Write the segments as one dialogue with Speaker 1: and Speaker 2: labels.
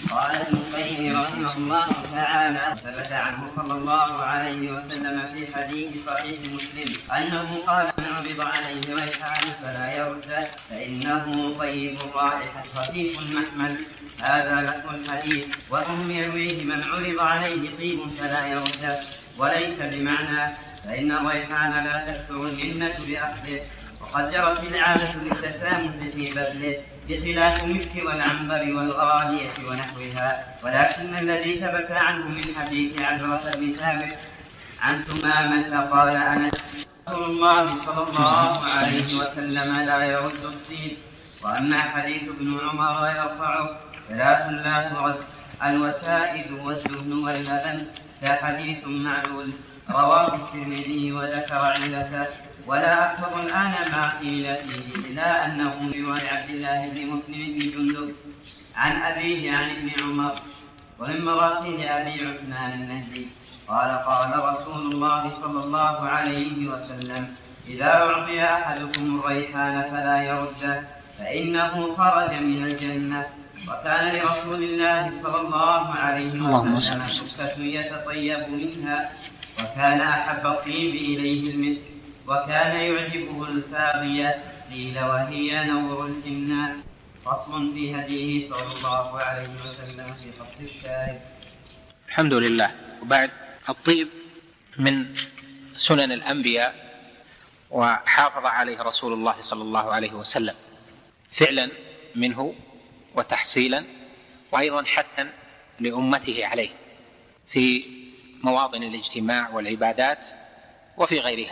Speaker 1: قال ابن القيم رحمه الله تعالى: ثبت عنه صلى الله عليه وسلم في حديث صحيح مسلم أنه قال: من عرض عليه ريحان فلا يرد فإنه طيب الرائحة خفيف المحمل. هذا لفظ الحديث، وهم يرويه: من عرض عليه طيب فلا يرد، وليس بمعنى، فإن الريحان لا تكثر المنة بأخذه، وقد جرت العادة للتسامح في بذله، بخلاف المكس والعنبر والغرالية ونحوها. ولكن الذي ثبت عنه من حديث عبرة بن ثابت عن ثمامة قال أنس: رسول الله صلى الله عليه وسلم لا يرد الطيب. وأما حديث ابن عمر يرفعه: ثلاث لا ترد: الوسائد والدهن واللبن، فحديث معلول. رواه الترمذي وذكر علته، ولا أحفظ الآن ما قيل فيه إلا أنه من رواية عبد الله بن مسلم بن جندب عن أبيه عن ابن عمر. ومن مراسيل أبي عثمان النهدي قال: قال رسول الله صلى الله عليه وسلم: إذا أعطي أحدكم الريحان فلا يرده فإنه خرج من الجنة. وكان لرسول الله صلى الله عليه وسلم حفة يتطيب منها، وكان أحب الطيب إليه المسك، وكان يعجبه الفاغية، قيل وهي نور الجنة. فصل في هديه صلى الله عليه وسلم في فصل الشارب.
Speaker 2: الحمد لله. وبعد، الطيب من سنن الأنبياء، وحافظ عليه رسول الله صلى الله عليه وسلم فعلا منه وتحصيلا، وأيضا حثا لأمته عليه في مواطن الاجتماع والعبادات وفي غيرها.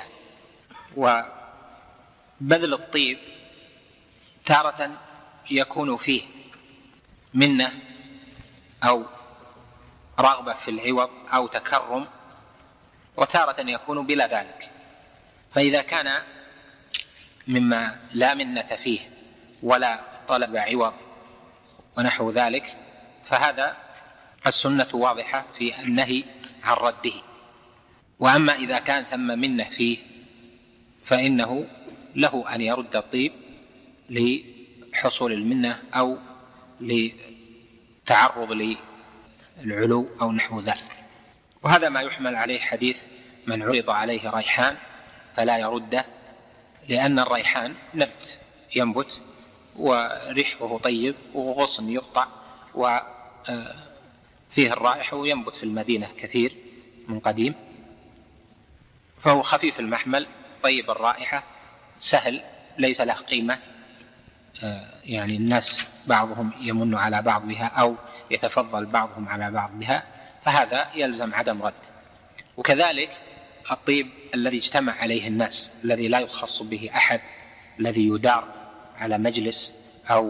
Speaker 2: وبذل الطيب تارة يكون فيه منة أو رغبة في العوض أو تكرم، وتارة يكون بلا ذلك. فإذا كان مما لا منة فيه ولا طلب عوض ونحو ذلك، فهذا السنة واضحة في النهي عن رده. وأما إذا كان ثم منة فيه فإنه له أن يرد الطيب لحصول المنة أو لتعرض للعلو أو نحو ذلك. وهذا ما يحمل عليه حديث من عرض عليه ريحان فلا يرده، لأن الريحان نبت ينبت وريحه طيب وغصن يقطع وفيه الرائحة، وينبت في المدينة كثير من قديم، فهو خفيف المحمل طيب الرائحة سهل ليس له قيمة، يعني الناس بعضهم يمن على بعض بها أو يتفضل بعضهم على بعض بها، فهذا يلزم عدم رد. وكذلك الطيب الذي اجتمع عليه الناس، الذي لا يخص به أحد، الذي يدار على مجلس أو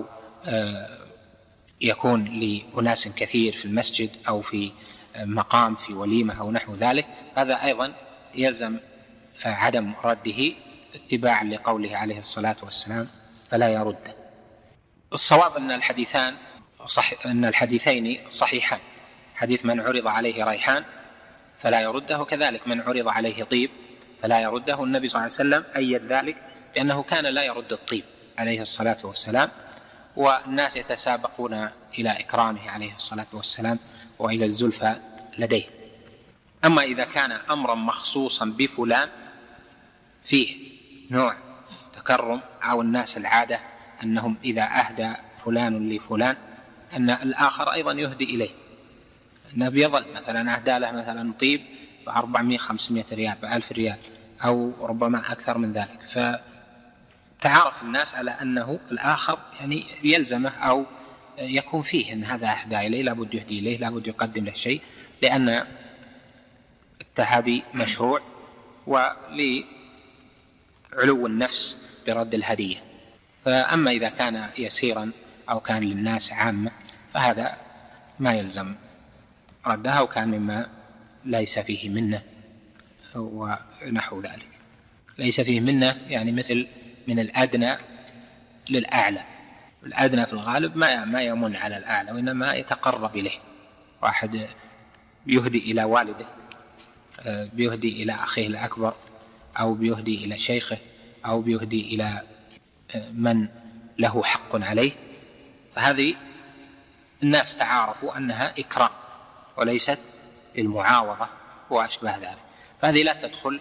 Speaker 2: يكون لأناس كثير في المسجد أو في مقام في وليمة أو نحو ذلك، هذا أيضا يلزم عدم رده اتباعا لقوله عليه الصلاة والسلام فلا يرد. الصواب أن الحديثين صحيحان، حديث من عرض عليه ريحان فلا يرده، وكذلك من عرض عليه طيب فلا يرده. النبي صلى الله عليه وسلم أيد ذلك لأنه كان لا يرد الطيب عليه الصلاة والسلام، والناس يتسابقون إلى إكرامه عليه الصلاة والسلام وإلى الزلفى لديه. أما إذا كان أمرا مخصوصا بفلان فيه نوع تكرم، أو الناس العادة أنهم إذا أهدى فلان لفلان أن الآخر أيضا يهدي إليه، النبي يظل مثلا أهدى له مثلا طيب ب400-500 ريال ب1000 ريال أو ربما أكثر من ذلك، فتعارف الناس على أنه الآخر يعني يلزمه أو يكون فيه أن هذا أهدى إليه لابد يهدي إليه، لابد يقدم له شيء، لأن التهادي مشروع ولعلو النفس برد الهدية. فأما إذا كان يسيرا أو كان للناس عامة فهذا ما يلزم ردها، وكان مما ليس فيه منة ونحو ذلك. ليس فيه منة يعني مثل من الأدنى للأعلى، الأدنى في الغالب ما يمن على الأعلى، وإنما يتقرب إليه. واحد يهدي إلى والده، بيهدي إلى أخيه الأكبر، أو بيهدي إلى شيخه، أو بيهدي إلى من له حق عليه، فهذه الناس تعارفوا أنها إكرام وليست المعاوضة وأشبه ذلك، فهذه لا تدخل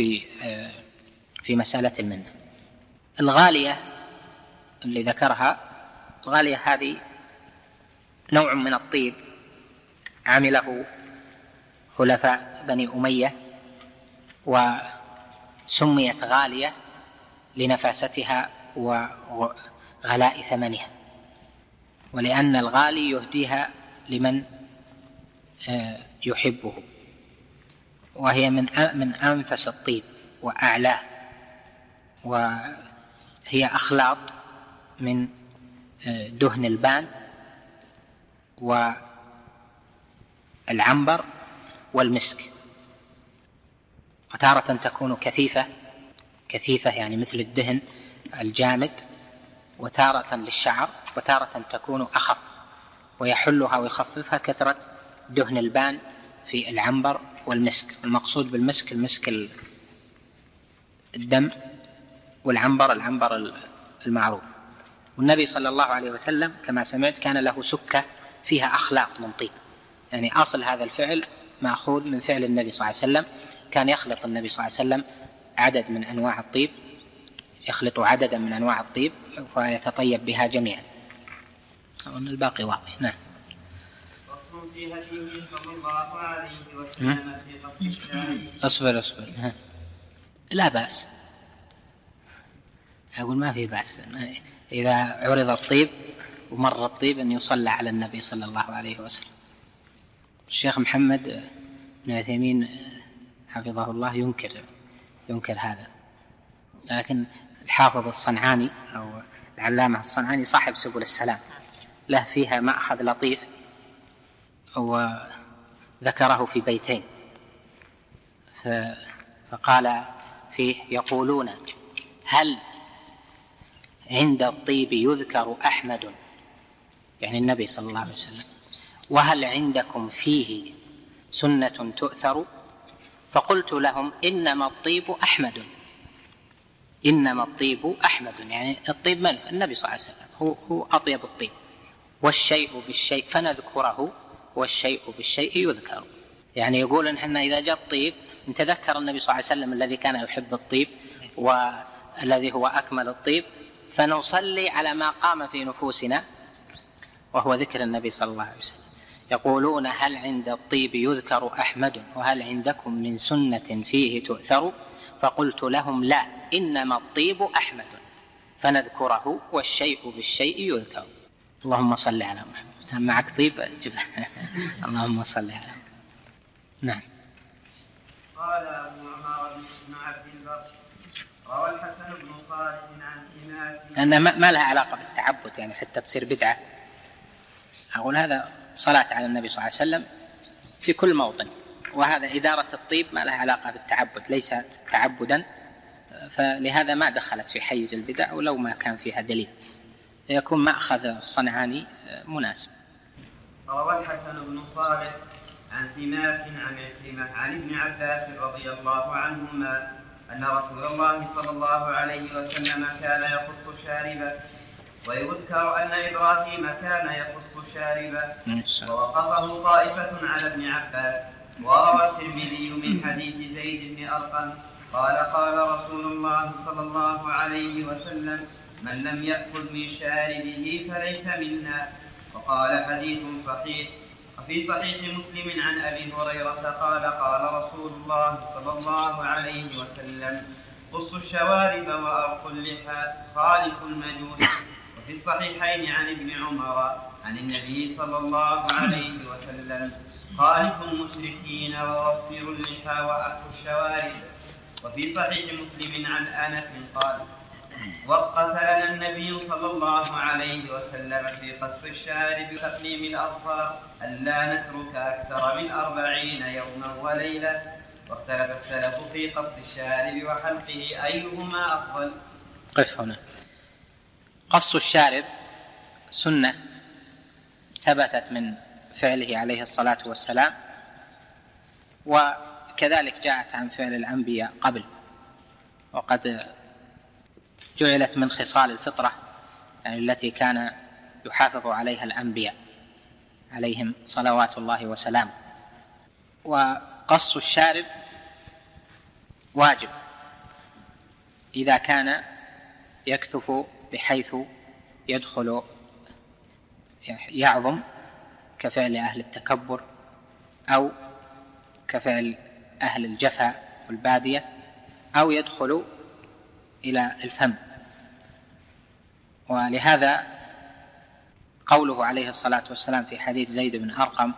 Speaker 2: في مسألة المنة. الغالية اللي ذكرها، الغالية هذه نوع من الطيب عمله خلفاء بني أمية، وسميت غالية لنفاستها وغلاء ثمنها، ولأن الغالي يهديها لمن يحبه، وهي من أنفس الطيب وأعلاه، وهي أخلاط من دهن البان والعنبر والمسك، وتارة تكون كثيفة يعني مثل الدهن الجامد، وتارة للشعر، وتارة تكون أخف ويحلها ويخففها كثرة دهن البان في العنبر والمسك. المقصود بالمسك المسك الدم، والعنبر العنبر المعروف. والنبي صلى الله عليه وسلم كما سمعت كان له سكة فيها أخلاط من طيب، يعني أصل هذا الفعل مأخوذ من فعل النبي صلى الله عليه وسلم، كان يخلط النبي صلى الله عليه وسلم عدد من أنواع الطيب، يخلط عددا من أنواع الطيب ويتطيب بها جميعا. الباقي واضح. نعم.
Speaker 1: فصل في هديه صلى الله عليه وسلم في قصد الشارب.
Speaker 2: أصبر لا بأس، أقول ما في بأس إذا عرض الطيب ومر الطيب أن يصلى على النبي صلى الله عليه وسلم. الشيخ محمد بن عثيمين حفظه الله ينكر هذا، لكن الحافظ الصنعاني أو العلامة الصنعاني صاحب سبل السلام له فيها مأخذ لطيف، وذكره في بيتين، فقال فيه: يقولون هل عند الطيب يذكر أحمد، يعني النبي صلى الله عليه وسلم، وهل عندكم فيه سنة تؤثر؟ فقلت لهم: إنما الطيب أحمد. إنما الطيب أحمد، يعني الطيب من؟ النبي صلى الله عليه وسلم هو أطيب الطيب. والشيء بالشيء فنذكره، والشيء بالشيء يذكر، يعني يقول إن إحنا إذا جاء الطيب نتذكر النبي صلى الله عليه وسلم الذي كان يحب الطيب والذي هو أكمل الطيب، فنصلي على ما قام في نفوسنا وهو ذكر النبي صلى الله عليه وسلم. يقولون هل عند الطيب يذكر أحمد وهل عندكم من سنة فيه تؤثر؟ فقلت لهم: لا، إنما الطيب أحمد فنذكره، والشيء بالشيء يذكر. اللهم صل على محمد. معك طيب جبه. اللهم صل على محمد. نعم.
Speaker 1: قال أبو عمر بن عبد البر: روى الحسن بن صالح عن سماك
Speaker 2: أن ما لها علاقة بالتعبد، يعني حتى تصير بدعة. أقول هذا صلاة على النبي صلى الله عليه وسلم في كل موطن، وهذا إدارة الطيب ما لها علاقة بالتعبد، ليست تعبدا، فلهذا ما دخلت في حيز البدع، ولو ما كان فيها دليل يكون مأخذ الصنعاني مناسب.
Speaker 1: روى الحسن بن صالح عن سماك عن عكرمة عن ابن عباس رضي الله عنهما أن رسول الله صلى الله عليه وسلم كان يقص شاربه، ويذكر أن إبراهيم كان يقص شاربه، ووقفه طائفة على ابن عباس. وروى الترمذي من حديث زيد بن أرقم قال: قال رسول الله صلى الله عليه وسلم: من لم يأكل من شاربه فليس منا. وقال: حديث صحيح. وفي صحيح مسلم عن أبي هريرة قال: قال رسول الله صلى الله عليه وسلم: قصوا الشوارب وأرقوا اللحى، خالفوا المجوس. وفي الصحيحين عن ابن عمر عن النبي صلى الله عليه وسلم: خالفوا المشركين ووفروا اللحى وأرقوا الشوارب. وفي صحيح مسلم عن أنس قال: وقت لنا النبي صلى الله عليه وسلم في قص الشارب وتقليم الأظفار ألا نترك أكثر من 40 يوما وليلة. واختلف السلف في قص الشارب وحلقه أيهما أفضل.
Speaker 2: قف هنا. قص الشارب سنة ثبتت من فعله عليه الصلاة والسلام، وكذلك جاءت عن فعل الأنبياء قبل، وقد جعلت من خصال الفطرة، يعني التي كان يحافظ عليها الأنبياء. عليهم صلوات الله وسلامه. وقص الشارب واجب إذا كان يكثف بحيث يدخل يعظم كفعل أهل التكبر أو كفعل أهل الجفا والبادية، أو يدخل إلى الفم. ولهذا قوله عليه الصلاة والسلام في حديث زيد بن أرقم: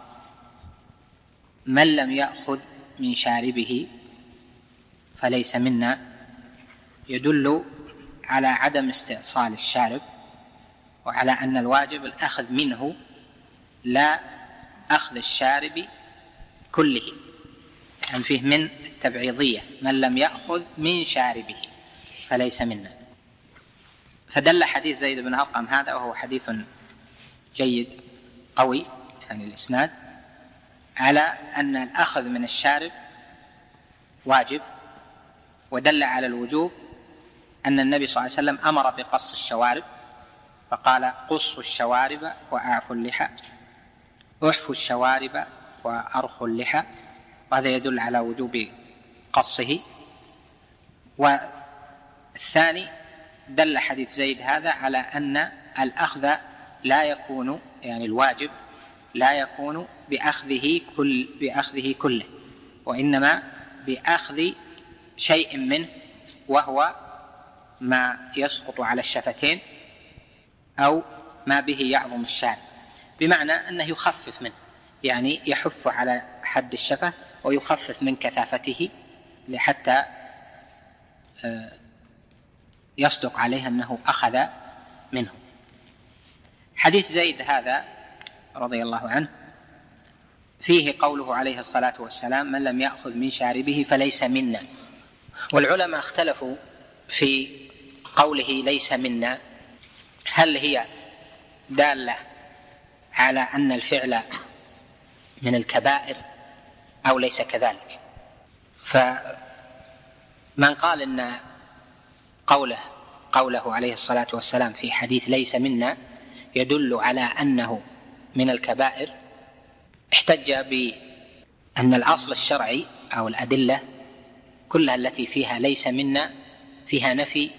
Speaker 2: من لم يأخذ من شاربه فليس منا، يدل على عدم استئصال الشارب، وعلى أن الواجب الأخذ منه لا أخذ الشارب كله، يعني فيه من التبعيضية: من لم يأخذ من شاربه فليس منا. فدل حديث زيد بن أرقم هذا، وهو حديث جيد قوي يعني الإسناد، على أن الأخذ من الشارب واجب. ودل على الوجوب أن النبي صلى الله عليه وسلم أمر بقص الشوارب، فقال: قصوا الشوارب وأعفوا اللحى، احفوا الشوارب وأرخوا اللحى، وهذا يدل على وجوب قصه. والثاني دل حديث زيد هذا على أن الأخذ لا يكون، يعني الواجب لا يكون بأخذه كله، وإنما بأخذ شيء منه، وهو ما يسقط على الشفتين أو ما به يعظم الشارب، بمعنى أنه يخفف منه، يعني يحف على حد الشفة ويخفف من كثافته حتى يصدق عليه أنه أخذ منه. حديث زيد هذا رضي الله عنه فيه قوله عليه الصلاة والسلام: من لم يأخذ من شاربه فليس منا. والعلماء اختلفوا في قوله ليس منا، هل هي دالة على أن الفعل من الكبائر أو ليس كذلك؟ فمن قال إن قوله عليه الصلاة والسلام في حديث ليس منا يدل على أنه من الكبائر، احتج بأن الأصل الشرعي أو الأدلة كلها التي فيها ليس منا فيها نفي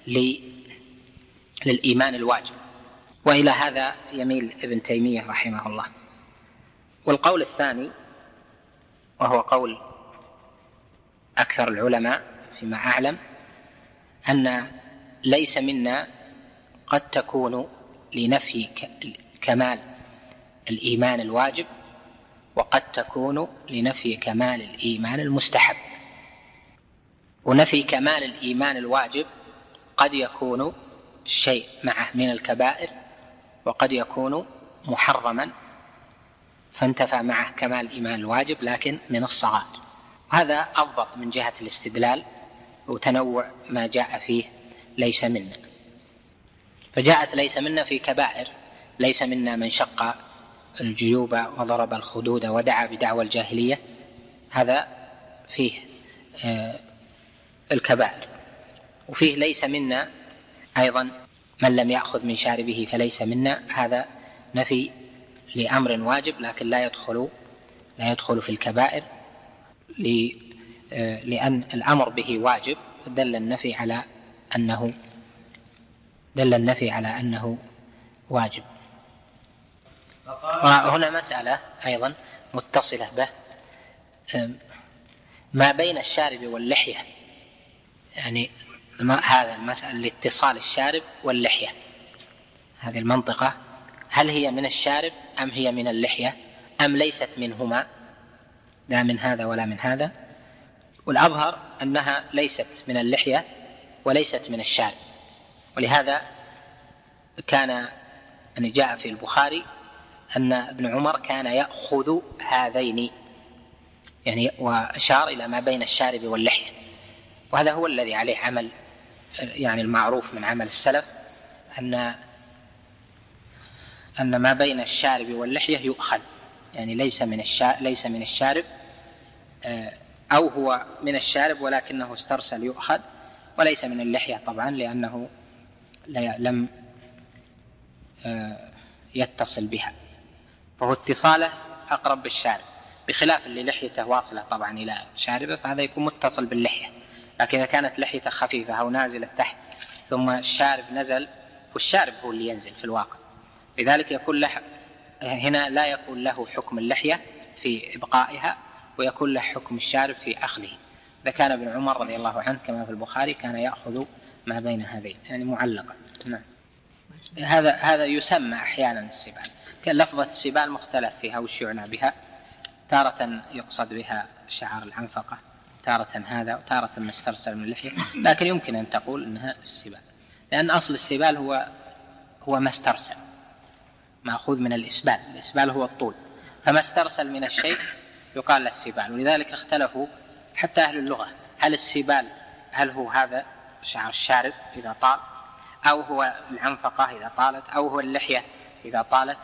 Speaker 2: للإيمان الواجب، وإلى هذا يميل ابن تيمية رحمه الله. والقول الثاني، وهو قول أكثر العلماء فيما أعلم، أن ليس منا قد تكون لنفي كمال الإيمان الواجب، وقد تكون لنفي كمال الإيمان المستحب. ونفي كمال الإيمان الواجب قد يكون الشيء معه من الكبائر، وقد يكون محرما فانتفى معه كمال الإيمان الواجب لكن من الصغائر. هذا أضبط من جهة الاستدلال وتنوع ما جاء فيه ليس منا. فجاءت ليس منا في كبائر: ليس منا من شق الجيوب وضرب الخدود ودعا بدعوى الجاهلية، هذا فيه الكبائر. وفيه ليس منا أيضا من لم يأخذ من شاربه فليس منا، هذا نفي لأمر واجب لكن لا يدخل في الكبائر، لأن الأمر به واجب، دل النفي على أنه واجب. وهنا مسألة أيضا متصلة به، ما بين الشارب واللحية، يعني هذا المسألة لاتصال الشارب واللحية، هذه المنطقة هل هي من الشارب أم هي من اللحية أم ليست منهما، لا من هذا ولا من هذا؟ والأظهر أنها ليست من اللحية وليست من الشارب. ولهذا كان أن جاء في البخاري أن ابن عمر كان يأخذ هذين، يعني وأشار إلى ما بين الشارب واللحية، وهذا هو الذي عليه عمل يعني المعروف من عمل السلف، أن ما بين الشارب واللحية يؤخذ، يعني ليس من الشارب، أو هو من الشارب ولكنه استرسل يؤخذ، وليس من اللحية طبعا لأنه لم يتصل بها. وهو اتصاله أقرب بالشارب، بخلاف اللي لحيته واصلة طبعا إلى شاربه فهذا يكون متصل باللحية. لكن إذا كانت لحيته خفيفة أو نازلة تحت ثم الشارب نزل، والشارب هو اللي ينزل في الواقع، لذلك يكون له هنا لا يكون له حكم اللحية في إبقائها، ويكون له حكم الشارب في أخذه. إذا كان ابن عمر رضي الله عنه كما في البخاري كان يأخذ ما بين هذين، يعني معلقا. نعم. هذا يسمى أحيانا السبال، لفظة السبال مختلف فيها وش يعنى بها، تارة يقصد بها شعر العنفقة، تارة هذا، وتارة ما استرسل من اللحية، لكن يمكن أن تقول أنها السبال، لأن أصل السبال هو ما استرسل، مأخوذ من الإسبال، الإسبال هو الطول، فما استرسل من الشيء يقال له السبال. ولذلك اختلفوا حتى أهل اللغة، هل السبال هل هو هذا شعر الشارب إذا طال، أو هو العنفقة إذا طالت، أو هو اللحية إذا طالت،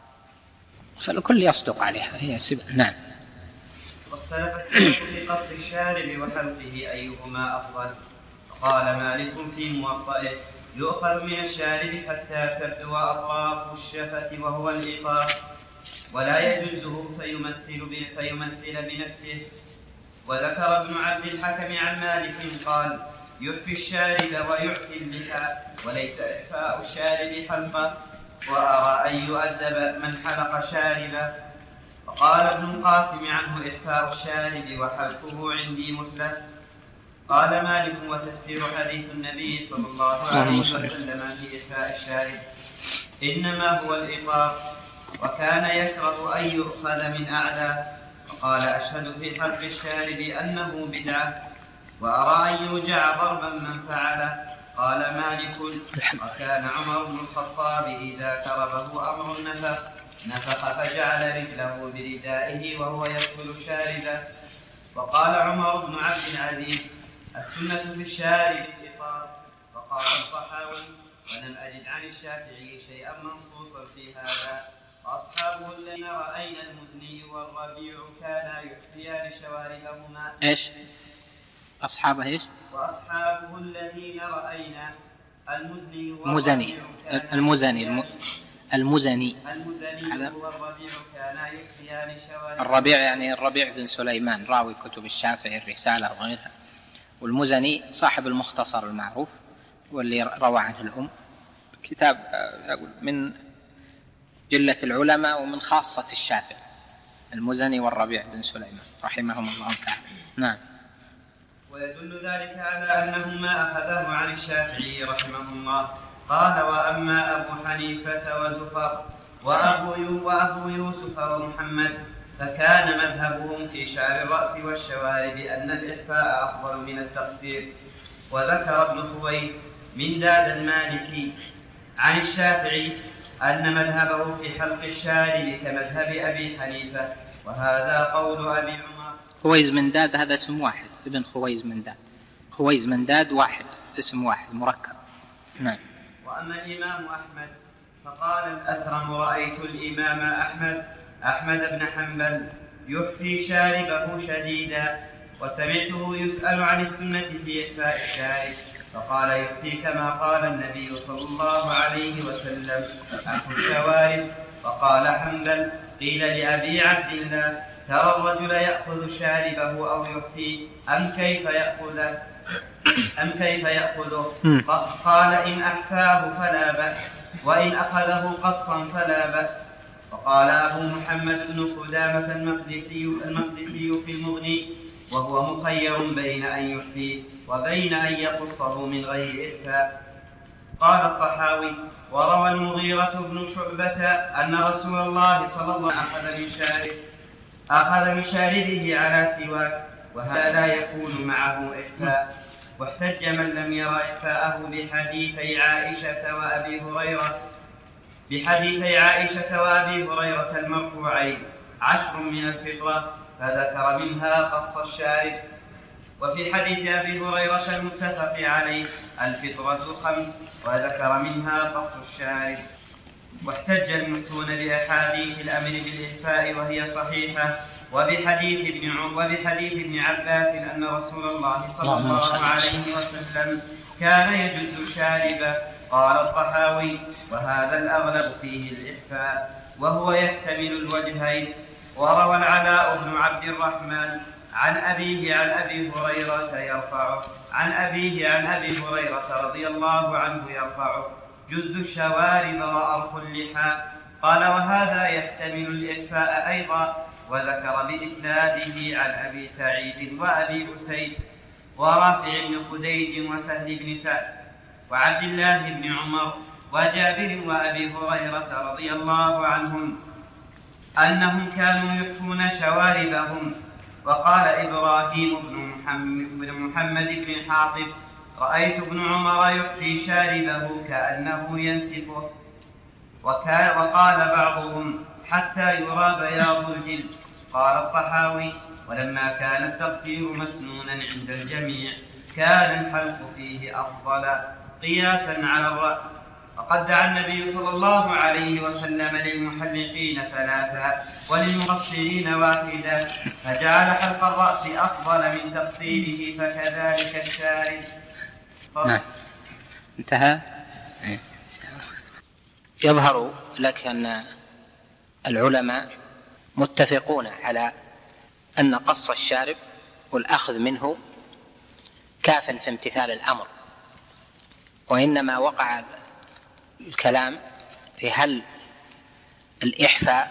Speaker 2: فالكل يصدق عليها هي سبال. نعم.
Speaker 1: واختلف السلف في قص الشارب وحلقه أيهما أفضل. قال مالك في موطئه: يؤخذ من الشارب حتى تبدو أطراف الشفة وهو الإطاف، ولا يجوزه فيمثل بنفسه. وذكر ابن عبد الحكم عن مالك قال: يحفي الشارب ويعفي اللحى، وليس إحفاء الشارب حلقه، وأرى أن يؤدب من حلق شاربه. وقال ابن القاسم عنه: إحفاء الشارب وحلقه عندي مثله. قال مالك: وتفسير حديث النبي صلى الله عليه وسلم في إحفاء الشارب إنما هو الإطاف، وكان يكره أن يؤخذ من أعلى. وقال: أشهد في حلق الشارب أنه بدعة، وأرى أن يوجع ضربا من فعله. قال مالك: وكان عمر بن الخطاب إذا كربه أمر نفخ فجعل رجله بردائه وهو يدخل شاربه. وقال عمر بن عبد العزيز: السنة في الشارب الإطاف. وقال الطحاوي: ولم أجد عن الشافعي شيئا منصوصا في هذا. وأصحابه الذين رأينا المزني والربيع كانا يحفيان شواربهما.
Speaker 2: إيش؟ أصحابه إيش؟
Speaker 1: وأصحابه الذين رأينا المزني
Speaker 2: المزني
Speaker 1: والربيع كانا يحفيان شواربهما.
Speaker 2: الربيع يعني الربيع بن سليمان راوي كتب الشافعي الرسالة وغيرها، والمزني صاحب المختصر المعروف واللي روى عنه الأم، كتاب من جلة العلماء ومن خاصة الشافعي، المزني والربيع بن سليمان رحمهم الله تعالى. نعم.
Speaker 1: ويدل ذلك على أنه ما أخذه عن الشافعي رحمه الله. قال: وأما أبو حنيفة وزفر وأبو يوسف ومحمد فكان مذهبهم في شعر الرأس والشوارب أن الإحفاء أفضل من التقصير. وذكر ابن خويلد من داد المالكي عن الشافعي أن مذهبه في حلق الشارب كمذهب أبي حنيفة، وهذا قول أبي عمر.
Speaker 2: خويز من داد هذا اسم واحد، ابن خويز من داد، خويز من داد واحد، اسم واحد مركب. نعم.
Speaker 1: وأما الإمام أحمد فقال الأثرم: رأيت الإمام أحمد بن حنبل يحفي شاربه شديدا، وسمعته يسأل عن السنة في إحفاء الشارب فقال: يحفي كما قال النبي صلى الله عليه وسلم: أحفوا الشوارب. فقال حنبل: قيل لأبي عبد الله: ترى الرجل يأخذ شاربه أو يحفي أم كيف يأخذه؟ قال: إن أحفاه فلا بأس، وإن أخذه قصا فلا بأس. وقال أبو محمد بن قدامة المقدسي في المغني: وهو مخير بين أن يحفي وبين أن يقصه من غير إحفاء. قال الطحاوي: وروى المغيرة بن شعبة أن رسول الله صلى الله عليه وسلم أخذ من شاربه على سواك، وهذا لا يكون معه إحفاء. واحتج من لم يرى إحفاءه بحديثي عائشة وأبي هريرة المرفوعين: 10 من الفطرة، فذكر منها قص الشارب. وفي حديث أبي هريرة المتفق عليه: الفطرة 5، وذكر منها قص الشارب. واحتج المفتون بأحاديث الأمر بالإحفاء وهي صحيحة، وبحديث ابن عباس أن رسول الله صلى الله عليه وسلم كان يجز الشارب. قال الطحاوي: وهذا الأغلب فيه الإحفاء. وهو يحتمل الوجهين. وروى العلاء بن عبد الرحمن عن أبيه عن أبي هريرة يرفعه عن أبيه عن أبي هريرة رضي الله عنه يرفعه: جز الشوارب وأرخ اللحى. قال: وهذا يحتمل الإخفاء أيضا. وذكر بإسناده عن أبي سعيد وأبي أسيد ورافع بن خديج وسهل بن سعد وعبد الله بن عمر وجابر وأبي هريرة رضي الله عنهم أنهم كانوا يخفون شواربهم. وقال إبراهيم بن محمد بن حاطب: رأيت ابن عمر يخفي شاربه كأنه ينتفه. وقال بعضهم: حتى يرى بياض الجلد. قال الطحاوي: ولما كان التقصير مسنونا عند الجميع كان الحلق فيه أفضل قياسا على الرأس. وقد دعا النبي صلى الله عليه وسلم للمحلقين 3 وللمقصرين 1، فجعل حلق الرأس أفضل من تقصيره، فكذلك الشارب.
Speaker 2: نعم، انتهى. يظهر لك أن العلماء متفقون على أن قص الشارب والأخذ منه كاف في امتثال الأمر، وإنما وقع الكلام في هل الإحفاء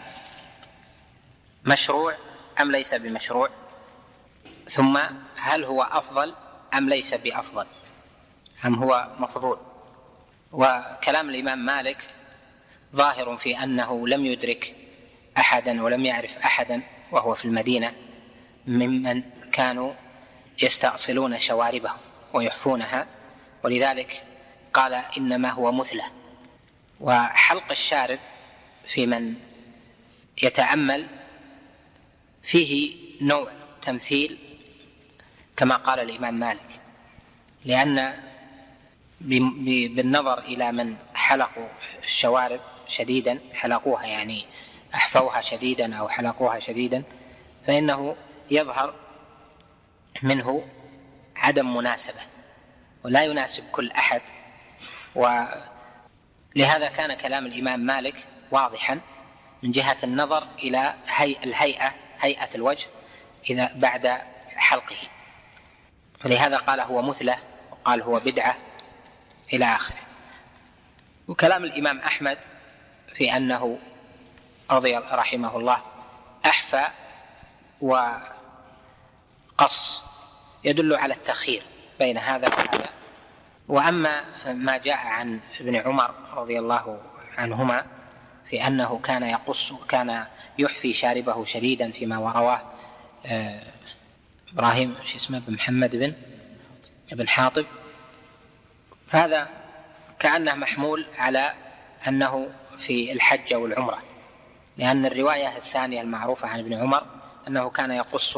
Speaker 2: مشروع أم ليس بمشروع، ثم هل هو أفضل أم ليس بأفضل، أم هو مفضول. وكلام الإمام مالك ظاهر في أنه لم يدرك أحدا ولم يعرف أحدا وهو في المدينة ممن كانوا يستأصلون شواربهم ويحفونها، ولذلك قال إنما هو مثلة. وحلق الشارب في من يتأمل فيه نوع تمثيل كما قال الإمام مالك، لأن بالنظر إلى من حلقوا الشوارب شديدا، حلقوها يعني أحفوها شديدا أو حلقوها شديدا، فإنه يظهر منه عدم مناسبة، ولا يناسب كل أحد. ولهذا كان كلام الإمام مالك واضحا من جهة النظر إلى هيئة الوجه إذا بعد حلقه، فلهذا قال هو مثلة وقال هو بدعة إلى آخره. وكلام الإمام أحمد في أنه رحمه الله أحفى وقص يدل على التخيير بين هذا وهذا. وأما ما جاء عن ابن عمر رضي الله عنهما في أنه كان يحفي شاربه شديدا فيما ورواه إبراهيم بن محمد بن حاطب، فهذا كأنه محمول على أنه في الحج والعمرة، لأن الرواية الثانية المعروفة عن ابن عمر أنه كان يقص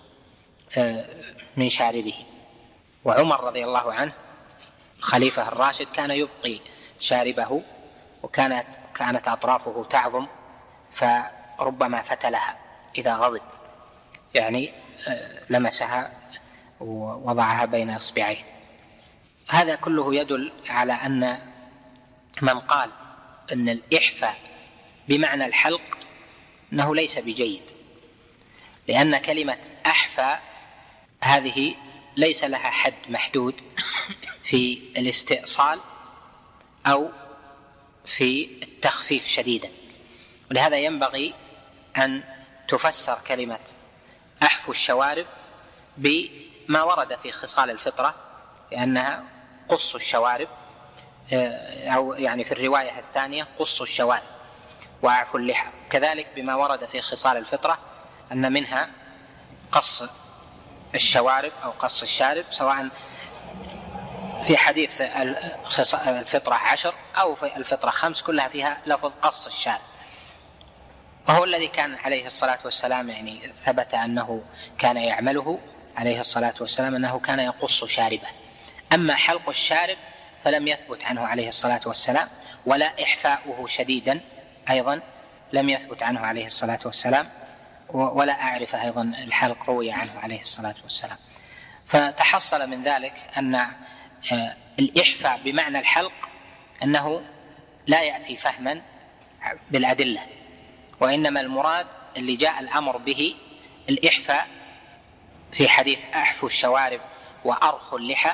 Speaker 2: من شاربه. وعمر رضي الله عنه الخليفة الراشد كان يبقي شاربه، وكانت أطرافه تعظم فربما فتلها إذا غضب، يعني لمسها ووضعها بين إصبعيه. هذا كله يدل على أن من قال أن الإحفاء بمعنى الحلق أنه ليس بجيد، لأن كلمة أحفى هذه ليس لها حد محدود في الاستئصال أو في التخفيف شديدا، ولهذا ينبغي أن تفسر كلمة أحفو الشوارب بما ورد في خصال الفطرة، لأنها قص الشوارب، أو يعني في الرواية الثانية قص الشوارب وأعفو اللحى، كذلك بما ورد في خصال الفطرة أن منها قص الشوارب أو قص الشارب، سواء في حديث الفطرة 10 أو في الفطرة 5 كلها فيها لفظ قص الشارب، وهو الذي كان عليه الصلاة والسلام يعني ثبت أنه كان يعمله عليه الصلاة والسلام، أنه كان يقص شاربه. أما حلق الشارب فلم يثبت عنه عليه الصلاة والسلام، ولا إحفاؤه شديدا أيضا لم يثبت عنه عليه الصلاة والسلام، ولا أعرف أيضا الحلق روي عنه عليه الصلاة والسلام. فتحصل من ذلك أن الإحفاء بمعنى الحلق أنه لا يأتي فهما بالأدلة، وإنما المراد اللي جاء الأمر به الإحفاء في حديث أحفوا الشوارب وأرخوا اللحى،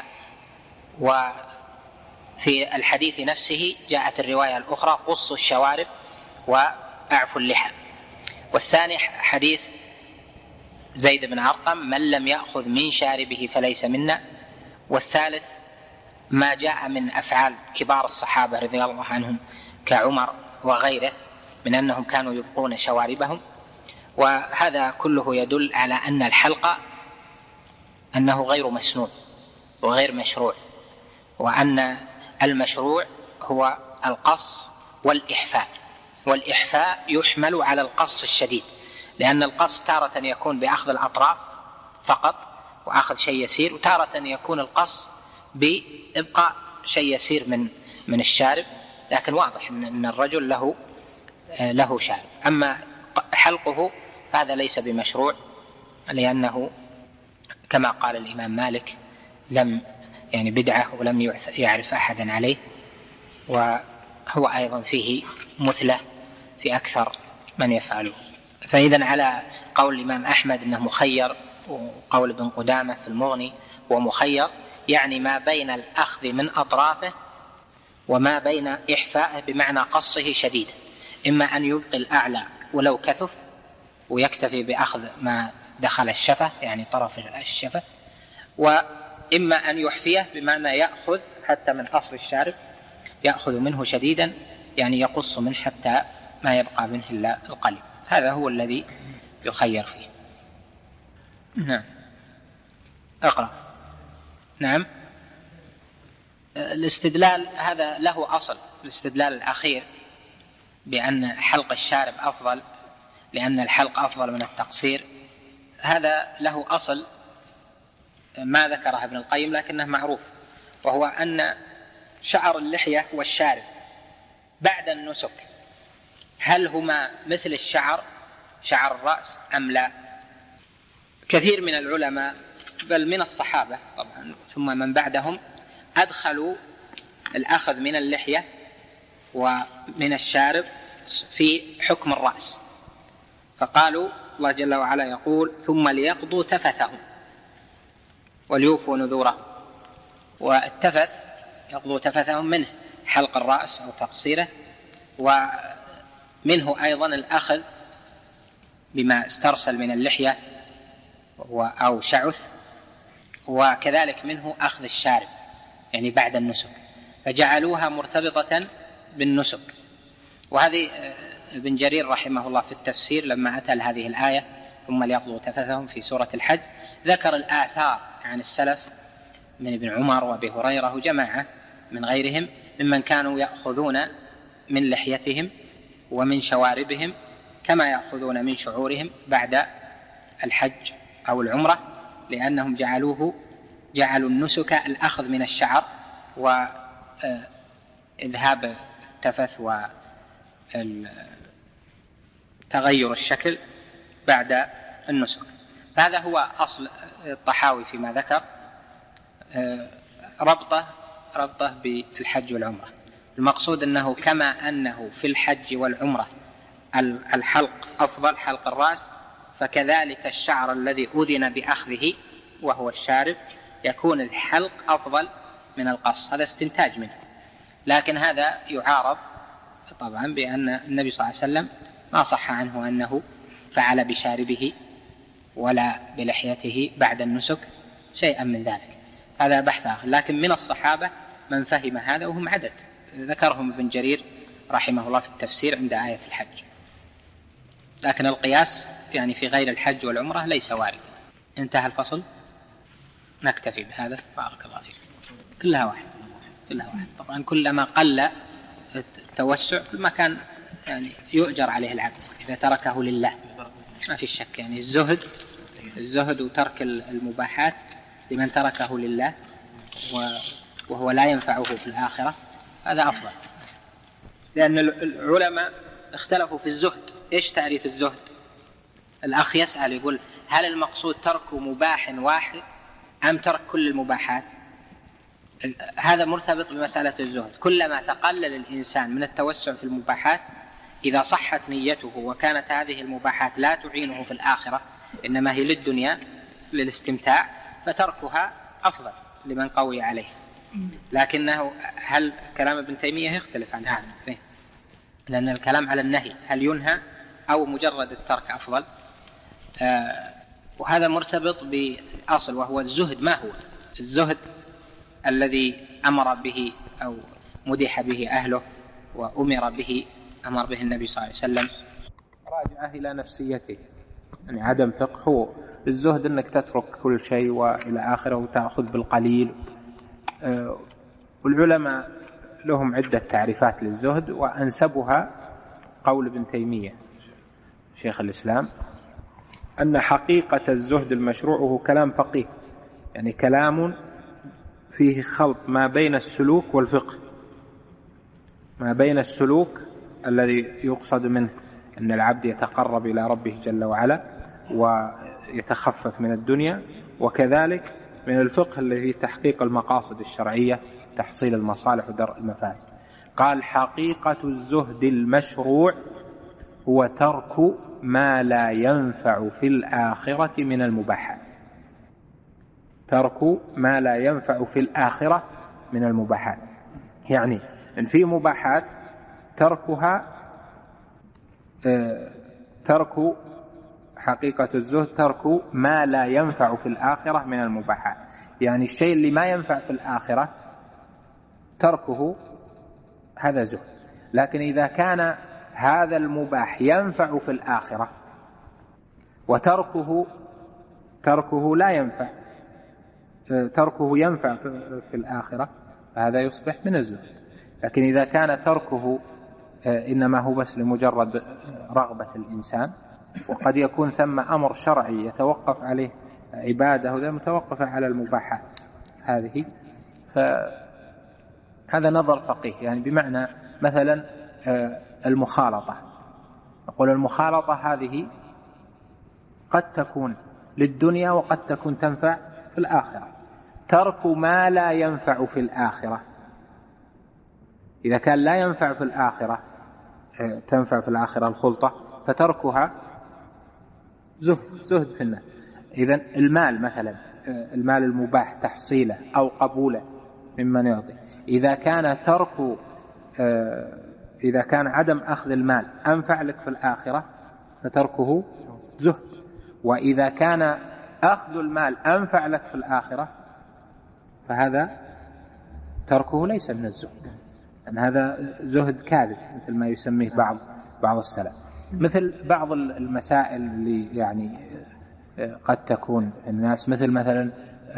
Speaker 2: وفي الحديث نفسه جاءت الرواية الأخرى قصوا الشوارب وأعفوا اللحى. والثاني حديث زيد بن أرقم من لم يأخذ من شاربه فليس منا. والثالث ما جاء من أفعال كبار الصحابة رضي الله عنهم كعمر وغيره من أنهم كانوا يبقون شواربهم. وهذا كله يدل على أن الحلق أنه غير مسنون وغير مشروع، وأن المشروع هو القص والإحفاء. والإحفاء يحمل على القص الشديد، لأن القص تارة يكون بأخذ الأطراف فقط وأخذ شيء يسير، وتارة يكون القص بإبقاء شيء يسير من الشارب، لكن واضح أن الرجل له شارب. أما حلقه هذا ليس بمشروع، لأنه كما قال الإمام مالك لم بدعة ولم يعرف أحدا عليه، وهو أيضا فيه مثلة في أكثر من يفعله. فإذا على قول الإمام أحمد أنه مخير، وقول ابن قدامة في المغني ومخير، يعني ما بين الأخذ من أطرافه وما بين إحفائه بمعنى قصه شديدا، إما أن يبقي الأعلى ولو كثف ويكتفي بأخذ ما دخل الشفة يعني طرف الشفة، وإما أن يحفيه بمعنى يأخذ حتى من أصل الشارب، يأخذ منه شديدا يعني يقص منه حتى ما يبقى منه إلا القليل. هذا هو الذي يخير فيه. نعم اقرأ. نعم الاستدلال هذا له أصل، الاستدلال الأخير بأن حلق الشارب أفضل لأن الحلق أفضل من التقصير، هذا له أصل ما ذكره ابن القيم لكنه معروف، وهو أن شعر اللحية والشارب بعد النسك هل هما مثل شعر الرأس أم لا؟ كثير من العلماء بل من الصحابة طبعا ثم من بعدهم أدخلوا الأخذ من اللحية ومن الشارب في حكم الرأس، فقالوا الله جل وعلا يقول ثم ليقضوا تفثهم وليوفوا نذوره، والتفث يقضوا تفثهم منه حلق الرأس أو تقصيره، ومنه أيضا الأخذ بما استرسل من اللحية أو شعث، وكذلك منه أخذ الشارب يعني بعد النسك، فجعلوها مرتبطة بالنسك. وهذه ابن جرير رحمه الله في التفسير لما أتى هذه الآية ثم ليقضوا تفثهم في سورة الحج ذكر الآثار عن السلف من ابن عمر وابي هريرة وجماعة من غيرهم ممن كانوا يأخذون من لحيتهم ومن شواربهم كما يأخذون من شعورهم بعد الحج أو العمرة، لأنهم جعلوا النسك الأخذ من الشعر وإذهاب التفث وتغير الشكل بعد النسك. هذا هو أصل الطحاوي فيما ذكر، ربطه بالحج والعمرة. المقصود أنه كما أنه في الحج والعمرة الحلق أفضل حلق الرأس، فكذلك الشعر الذي أذن بأخذه وهو الشارب يكون الحلق أفضل من القص. هذا استنتاج منه، لكن هذا يعارض طبعا بأن النبي صلى الله عليه وسلم ما صح عنه أنه فعل بشاربه ولا بلحيته بعد النسك شيئا من ذلك، هذا بحث آخر. لكن من الصحابة من فهم هذا وهم عدد ذكرهم ابن جرير رحمه الله في التفسير عند آية الحج، لكن القياس يعني في غير الحج والعمرة ليس واردا. انتهى الفصل، نكتفي بهذا. بارك الله فيك. كلها واحد طبعا، كلما قل التوسع كل ما كان يعني يؤجر عليه العبد إذا تركه لله، ما في شك. يعني الزهد وترك المباحات لمن تركه لله وهو لا ينفعه في الآخرة هذا أفضل، لأن العلماء اختلفوا في الزهد. إيش تعريف الزهد؟ الأخ يسأل يقول هل المقصود ترك مباح واحد أم ترك كل المباحات؟ هذا مرتبط بمسألة الزهد. كلما تقلل الإنسان من التوسع في المباحات إذا صحت نيته وكانت هذه المباحات لا تعينه في الآخرة إنما هي للدنيا للاستمتاع فتركها أفضل لمن قوي عليه. لكنه هل كلام ابن تيمية يختلف عن هذا؟ لأن الكلام على النهي هل ينهى أو مجرد الترك أفضل. وهذا مرتبط بأصل وهو الزهد. ما هو الزهد الذي أمر به أو مدح به أهله وأمر به أمر به النبي صلى الله عليه وسلم؟ راجعه إلى نفسيته، يعني عدم فقه. هو الزهد أنك تترك كل شيء وإلى آخره وتأخذ بالقليل. والعلماء لهم عدة تعريفات للزهد وأنسبها قول ابن تيمية شيخ الإسلام أن حقيقة الزهد المشروع هو كلام فقيه، يعني كلام فيه خلط ما بين السلوك والفقه، ما بين السلوك الذي يقصد منه أن العبد يتقرب إلى ربه جل وعلا ويتخفف من الدنيا، وكذلك من الفقه الذي تحقيق المقاصد الشرعية، تحصيل المصالح ودرء المفاسد. قال حقيقة الزهد المشروع هو ترك ما لا ينفع في الآخرة من المباحات. ترك ما لا ينفع في الآخرة من المباحات، يعني إن في مباحات تركها ترك حقيقة الزهد ترك ما لا ينفع في الآخرة من المباحات، يعني الشيء اللي ما ينفع في الآخرة تركه هذا زهد. لكن إذا كان هذا المباح ينفع في الآخرة وتركه لا ينفع، تركه ينفع في الآخرة فهذا يصبح من الزهد. لكن إذا كان تركه إنما هو بس لمجرد رغبة الإنسان، وقد يكون ثم أمر شرعي يتوقف عليه عبادة وذا متوقفة على المباحات هذه، فهذا نظر فقيه. يعني بمعنى مثلا المخالطة، نقول المخالطة هذه قد تكون للدنيا وقد تكون تنفع في الآخرة. ترك ما لا ينفع في الآخرة، إذا كان لا ينفع في الآخرة تنفع في الآخرة الخلطة فتركها زهد في الناس. إذن المال مثلا، المال المباح تحصيله أو قبوله ممن يعطي، إذا كان عدم أخذ المال أنفع لك في الآخرة فتركه زهد، وإذا كان أخذ المال أنفع لك في الآخرة فهذا تركه ليس من الزهد، أن هذا زهد كاذب مثل ما يسميه بعض السلف. مثل بعض المسائل اللي يعني قد تكون الناس، مثلا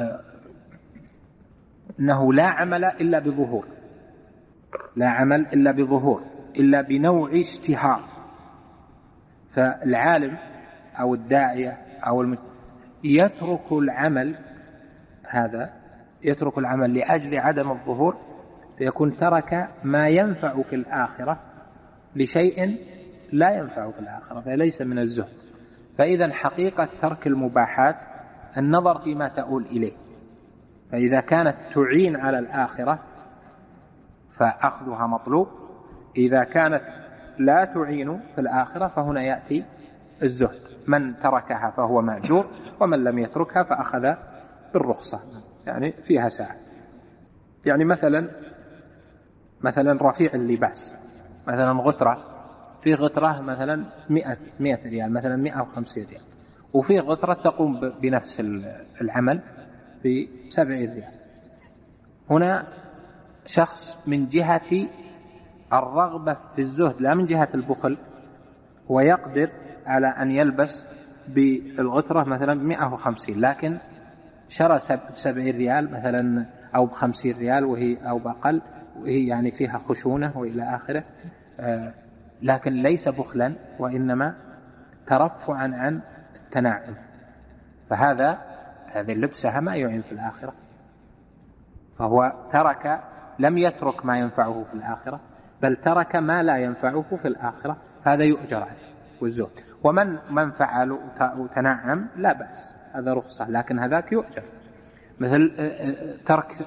Speaker 2: أنه لا عمل إلا بظهور، لا عمل إلا بظهور إلا بنوع اشتهار. فالعالم أو الداعية أو يترك العمل، هذا يترك العمل لأجل عدم الظهور، فيكون ترك ما ينفع في الآخرة لشيء لا ينفع في الآخرة، فليس من الزهد. فإذا حقيقة ترك المباحات النظر فيما تؤول إليه، فإذا كانت تعين على الآخرة فأخذها مطلوب، إذا كانت لا تعين في الآخرة فهنا يأتي الزهد. من تركها فهو مأجور، ومن لم يتركها فأخذ بالرخصة، يعني فيها ساعة. يعني مثلا رفيع اللباس، مثلا غترة، في غترة مثلا 100 ريال، مثلا 150 ريال، وفي غترة تقوم بنفس العمل ب70 ريال. هنا شخص من جهة الرغبة في الزهد لا من جهة البخل، ويقدر على أن يلبس بالغترة مثلا 150، لكن شرى ب70 ريال مثلا أو ب50 ريال وهي أو بأقل، وهي يعني فيها خشونة وإلى آخره، لكن ليس بخلا وإنما ترفعا عن التنعم، فهذه اللبسة ما يعين في الآخرة. فهو لم يترك ما ينفعه في الآخرة، بل ترك ما لا ينفعه في الآخرة، هذا يؤجر عليه والزهد. ومن فعل وتنعم لا بأس، هذا رخصة، لكن هذاك يؤجر. مثل ترك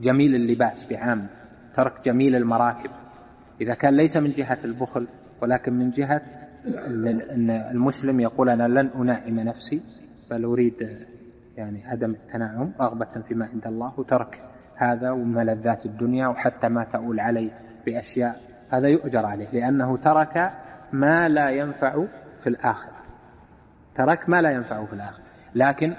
Speaker 2: جميل اللباس بعام، ترك جميل المراكب، إذا كان ليس من جهة البخل ولكن من جهة أن المسلم يقول أنا لن أنعم نفسي بل أريد يعني عدم التنعم رغبة فيما عند الله، وترك هذا وملذات الدنيا وحتى ما تؤول عليه بأشياء، هذا يؤجر عليه لأنه ترك ما لا ينفع في الآخرة، ترك ما لا ينفع في الآخرة. لكن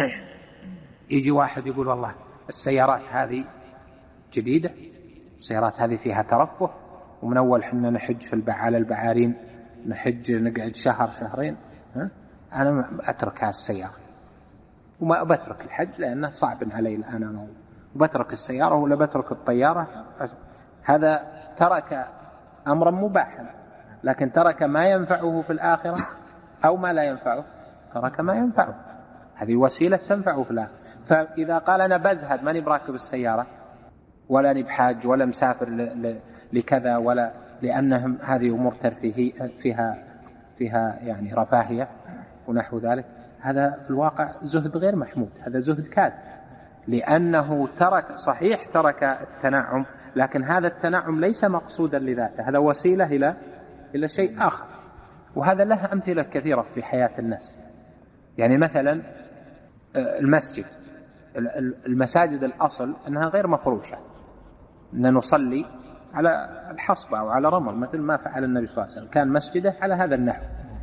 Speaker 2: يجي واحد يقول والله السيارات هذه جديدة، السيارات هذه فيها ترفه، ومن أول حنا نحج على البعارين نحج نقعد شهر شهرين، أنا أترك هذه السيارة وما بترك الحج لأنه صعب علي الآن، وبترك السيارة ولا بترك الطيارة. هذا ترك أمرا مباحا، لكن ترك ما ينفعه في الآخرة أو ما لا ينفعه، ترك ما ينفعه، هذه وسيلة تنفعه في الآخرة. فإذا قال أنا بزهد ماني براكب السيارة ولا نبحاج ولا مسافر لكذا ولا لأنهم هذه أمور ترفيهية فيها يعني رفاهية ونحو ذلك، هذا في الواقع زهد غير محمود، هذا زهد كاذب، لأنه ترك صحيح ترك التنعم، لكن هذا التنعم ليس مقصودا لذاته، هذا وسيلة إلى شيء آخر. وهذا له أمثلة كثيرة في حياة الناس. يعني مثلا المسجد، المساجد الأصل أنها غير مفروشة، أن نصلي على الحصبة أو على رمل مثل ما فعل النبي صلى الله عليه وسلم، كان مسجده على هذا النحو،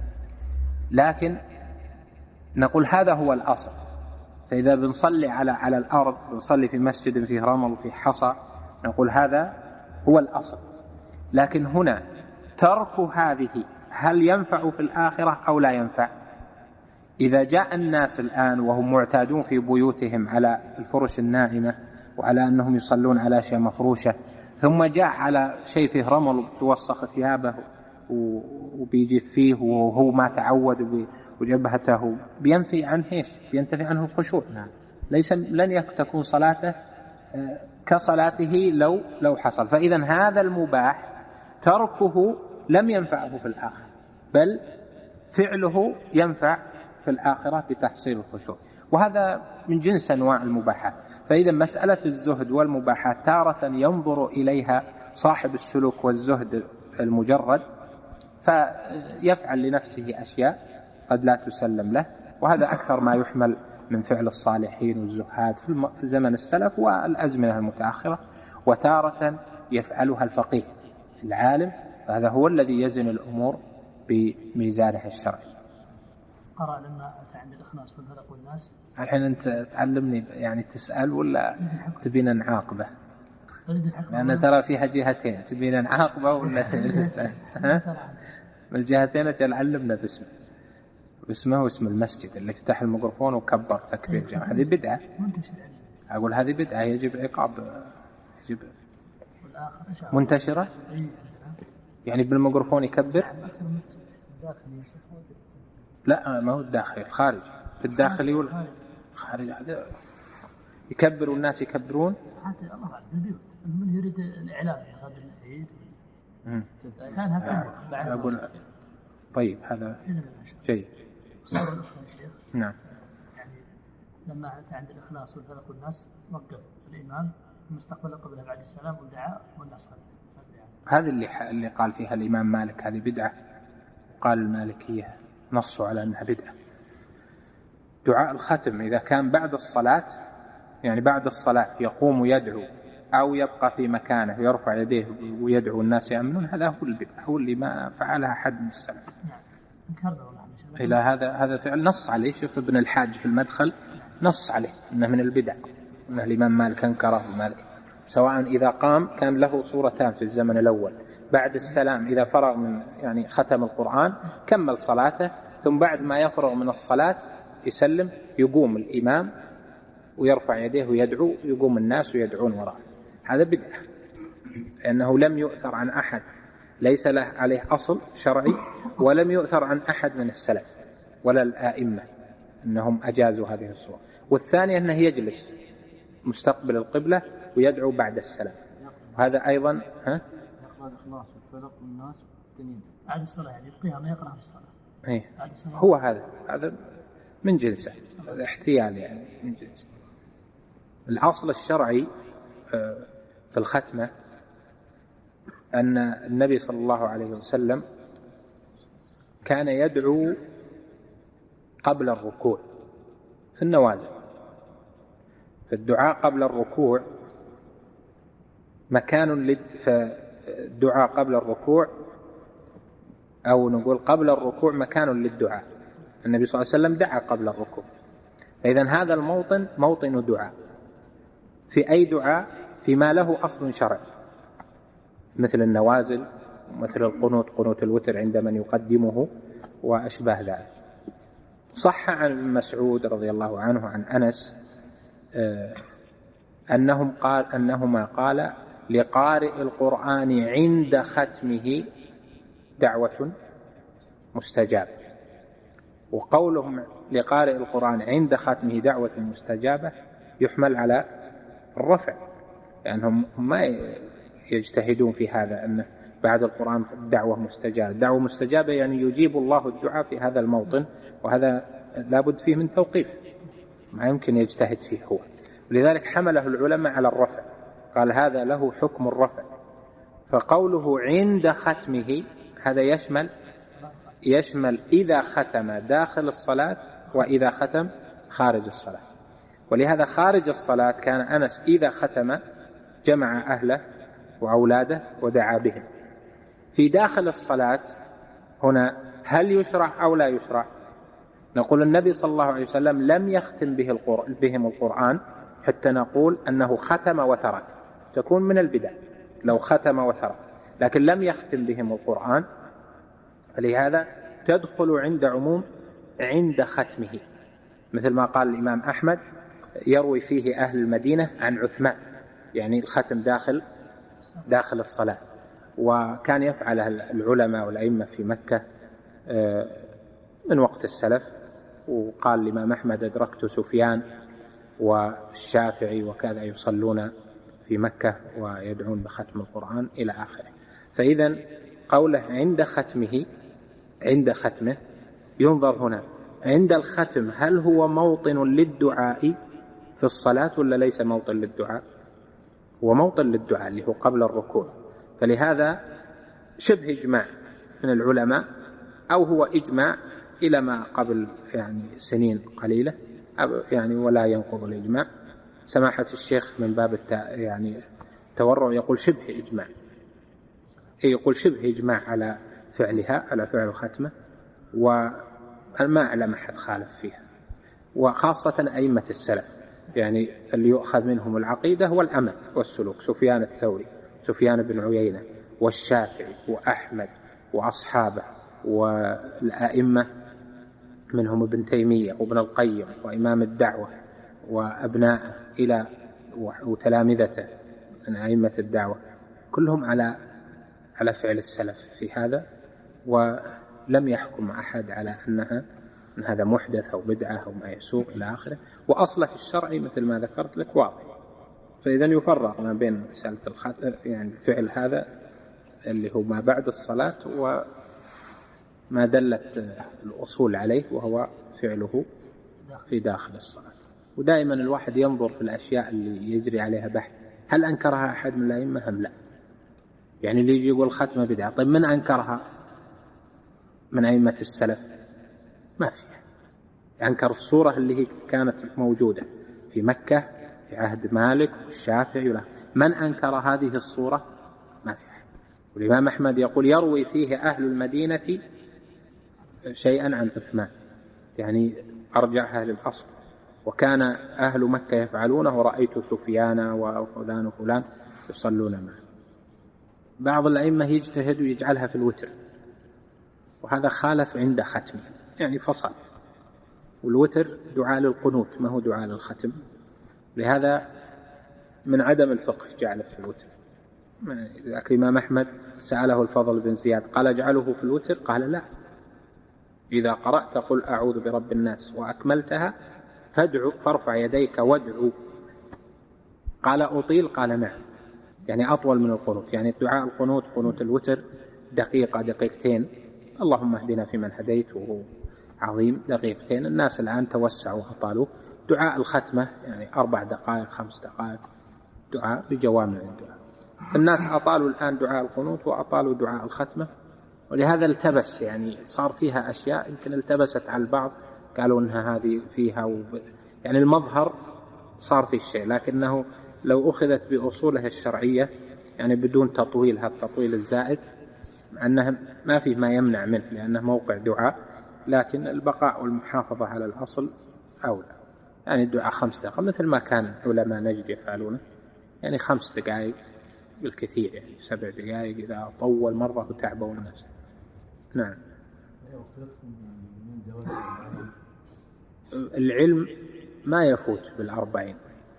Speaker 2: لكن نقول هذا هو الأصل. فإذا بنصلي على الأرض، بنصلي في مسجد فيه رمل وفيه حصى، نقول هذا هو الأصل. لكن هنا ترك هذه هل ينفع في الآخرة أو لا ينفع؟ إذا جاء الناس الآن وهم معتادون في بيوتهم على الفرش الناعمة وعلى أنهم يصلون على أشياء مفروشة، ثم جاء على شيء فيه رمل وتوسخ ثيابه وبيجف فيه وهو ما تعود وجبهته، بينفي عنه ايش؟ بينتفي عنه الخشوع. لن تكون صلاته كصلاته لو حصل. فإذا هذا المباح تركه لم ينفعه في الآخرة، بل فعله ينفع في الآخرة بتحصيل الخشوع، وهذا من جنس أنواع المباحات. فإذا مسألة الزهد والمباحات تارة ينظر إليها صاحب السلوك والزهد المجرد فيفعل لنفسه أشياء قد لا تسلم له، وهذا أكثر ما يحمل من فعل الصالحين والزهاد في زمن السلف والأزمنة المتأخرة. وتارة يفعلها الفقيه العالم، فهذا هو الذي يزن الأمور بميزانه الشرعي.
Speaker 3: قرأ لما أتى عند الإخلاص والفلق والناس.
Speaker 2: الحين أنت تعلمني يعني تسأل ولا تبينا نعاقبه؟ لأن ترى فيها جهتين، تبينا نعاقبه ولا تسأل؟ من الجهتين أجل علمنا باسمه واسم المسجد اللي فتح الميكروفون وكبر تكبير جمع، هذه بدعة. أقول هذه بدعة يجب عقاب، يجب منتشرة يعني بالميكروفون يكبر. لا ما هو الداخلي، الخارج، في الداخلي والخارج هذا يكبر والناس يكبرون.
Speaker 3: حتى الله أعلم البيوت من يريد الإعلام غدا العيد كان هكذا بعد.
Speaker 2: أقول طيب هذا جيد.
Speaker 3: صار الأخوة يا شيخ.
Speaker 2: نعم.
Speaker 3: يعني لما أتى عند الإخلاص والفلق والناس وقف الإمام مستقبل قبله بعد السلام والدعاء والناس
Speaker 2: هذه اللي قال فيها الإمام مالك هذه بدعة، قال المالكية نصوا على أنها بدعة. دعاء الختم إذا كان بعد الصلاة، يعني بعد الصلاة يقوم ويدعو أو يبقى في مكانه ويرفع يديه ويدعو الناس يأمنون، هذا هو البدعة، هو اللي ما فعلها حد من السلف. إلى هذا فعل نص عليه. شوف ابن الحاج في المدخل نص عليه أنه من البدع، أنه الإمام مالك أنكره مالك، سواء إذا قام كان له صورتان في الزمن الأول، بعد السلام إذا فرغ من يعني ختم القرآن كمل صلاته، ثم بعد ما يفرغ من الصلاة يسلم يقوم الإمام ويرفع يديه ويدعو، يقوم الناس ويدعون وراءه. هذا بدعة لأنه لم يؤثر عن أحد، ليس له عليه أصل شرعي، ولم يؤثر عن أحد من السلف ولا الآئمة أنهم أجازوا هذه الصورة. والثانية أنه يجلس مستقبل القبلة ويدعو بعد السلام، وهذا أيضا
Speaker 3: يقرأ الإخلاص والفلق والناس بعد الصلاة، يعني يبقيها ما يقرأها في الصلاة.
Speaker 2: إيه هو هذا من جنسه، هذا احتيال يعني من جنسه. الأصل الشرعي في الختمة أن النبي صلى الله عليه وسلم كان يدعو قبل الركوع في النوازل. في الدعاء قبل الركوع الدعاء قبل الركوع، أو نقول قبل الركوع مكان للدعاء. النبي صلى الله عليه وسلم دعا قبل الركوع، فإذن هذا الموطن موطن دعاء في أي دعاء فيما له أصل شرعي، مثل النوازل، مثل القنوت، قنوت الوتر عند من يقدمه وأشباه ذلك. صح عن ابن مسعود رضي الله عنه عن أنس أنهما قال لقارئ القرآن عند ختمه دعوة مستجابة. وقولهم لقارئ القرآن عند ختمه دعوة مستجابة يحمل على الرفع، لأنهم ما يجتهدون في هذا أن بعد القرآن دعوة مستجابة. دعوة مستجابة يعني يجيب الله الدعاء في هذا الموطن، وهذا لابد فيه من توقيف، ما يمكن يجتهد فيه هو. ولذلك حمله العلماء على الرفع، قال هذا له حكم الرفع. فقوله عند ختمه هذا يشمل إذا ختم داخل الصلاة وإذا ختم خارج الصلاة. ولهذا خارج الصلاة كان أنس إذا ختم جمع أهله وأولاده ودعا بهم. في داخل الصلاة هنا هل يشرع أو لا يشرع؟ نقول النبي صلى الله عليه وسلم لم يختم بهم القرآن حتى نقول أنه ختم وترك، تكون من البدع لو ختم وترك، لكن لم يختم بهم القرآن، فلهذا تدخل عند عموم عند ختمه، مثل ما قال الإمام أحمد يروي فيه أهل المدينة عن عثمان، يعني الختم داخل الصلاة. وكان يفعله العلماء والأئمة في مكة من وقت السلف. وقال الإمام أحمد أدركت سفيان والشافعي وكذا يصلون في مكة ويدعون بختم القرآن إلى آخره. فإذا قوله عند ختمه ينظر هنا عند الختم هل هو موطن للدعاء في الصلاة ولا ليس موطن للدعاء؟ هو موطن للدعاء اللي هو قبل الركوع. فلهذا شبه إجماع من العلماء، أو هو إجماع إلى ما قبل يعني سنين قليلة يعني ولا ينقض الإجماع. سماحة الشيخ من باب يعني التورع يقول شبه إجماع، يقول شبه إجماع على فعلها، على فعل الختمة، وما أعلم أحد خالف فيها، وخاصة أئمة السلف يعني اللي يؤخذ منهم العقيدة والعمل والسلوك، سفيان الثوري، سفيان بن عيينة، والشافعي وأحمد وأصحابه، والأئمة منهم ابن تيمية وابن القيم وإمام الدعوة وأبناءه إلى وتلامذته من أئمة الدعوة، كلهم على فعل السلف في هذا، ولم يحكم أحد على أن هذا محدث أو بدعة أو ما يسوق إلى آخره. وأصله الشرعي مثل ما ذكرت لك واضح. فإذا يفرق ما بين مسألة يعني الفعل هذا اللي هو ما بعد الصلاة وما دلت الأصول عليه وهو فعله في داخل الصلاة. ودائما الواحد ينظر في الأشياء اللي يجري عليها بحث، هل أنكرها أحد من الأئمة أم لا؟ يعني اللي يجي يقول ختمة بدعة، طيب من أنكرها من أئمة السلف؟ ما في. أنكر الصورة اللي هي كانت موجودة في مكة في عهد مالك والشافعي، من أنكر هذه الصورة؟ ما في أحد. والإمام أحمد يقول يروي فيه أهل المدينة شيئا عن عثمان، يعني أرجعها للأصل، وكان أهل مكة يفعلونه ورأيت سفيان وفلان وفلان يصلون معه. بعض الأئمة يجتهد ويجعلها في الوتر، وهذا خالف عند ختم، يعني فصل. والوتر دعاء للقنوت ما هو دعاء للختم، لهذا من عدم الفقه جعله في الوتر. الإمام أحمد سأله الفضل بن زياد قال اجعله في الوتر، قال لا، إذا قرأت قل أعوذ برب الناس وأكملتها فارفع يديك وادعو. قال أطيل؟ قال نعم، يعني أطول من القنوت. يعني دعاء القنوت قنوت الوتر دقيقة دقيقتين، اللهم اهدنا فيمن هديت وهو عظيم، دقيقتين. الناس الآن توسعوا وأطالوا. دعاء الختمة يعني 4 دقائق 5 دقائق الدعاء بجوامع الدعاء. الناس أطالوا الآن دعاء القنوت وأطالوا دعاء الختمة، ولهذا التبس، يعني صار فيها أشياء يمكن التبست على البعض، قالوا إنها هذه فيها يعني المظهر صار في الشيء، لكنه لو أخذت بأصولها الشرعية يعني بدون تطويل، هذا التطويل الزائد، مع أنها ما فيه ما يمنع منه لأنه موقع دعاء، لكن البقاء والمحافظة على الأصل أولى. يعني الدعاء 5 دقائق مثل ما كان علماء نجد يفعلونه، يعني 5 دقائق بالكثير، يعني 7 دقائق إذا طول مرة وتعبوا الناس. نعم. العلم ما يفوت بال40،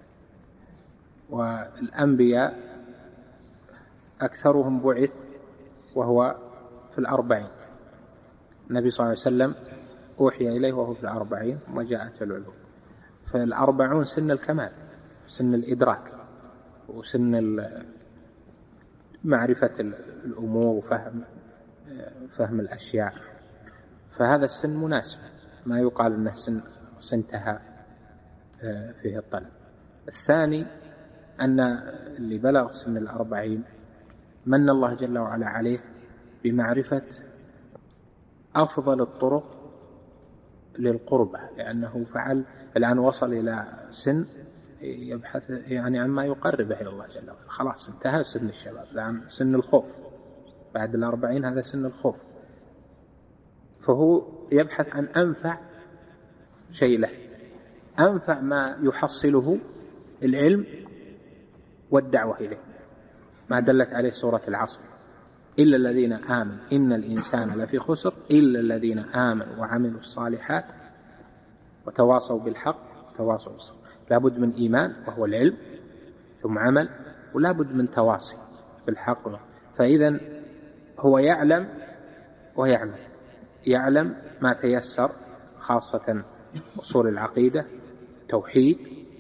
Speaker 2: والأنبياء أكثرهم بعث وهو في 40. النبي صلى الله عليه وسلم أوحي إليه وهو في 40 وجاءت العلوم. فال40 سن الكمال، سن الإدراك، وسن معرفة الأمور وفهم الأشياء، فهذا السن مناسب، ما يقال أنه سن انتهى فيه الطلب. الثاني أن اللي بلغ سن 40 من الله جل وعلا عليه بمعرفة أفضل الطرق للقربة، لأنه فعل الآن وصل إلى سن يبحث يعني عما يقربه إلى الله جل وعلا، خلاص انتهى سن الشباب، الآن سن الخوف، بعد 40 هذا سن الخوف، فهو يبحث عن أنفع شيء له، أنفع ما يحصله العلم والدعوة إليه، ما دلت عليه سورة العصر: إلا الذين آمنوا إن الإنسان لفي خسر إلا الذين آمنوا وعملوا الصالحات وتواصوا بالحق وتواصوا بالصبر. لابد من إيمان وهو العلم، ثم عمل، ولابد من تواصي بالحق. فإذا هو يعلم ويعمل، يعلم ما تيسر، خاصة أصول العقيدة، توحيد،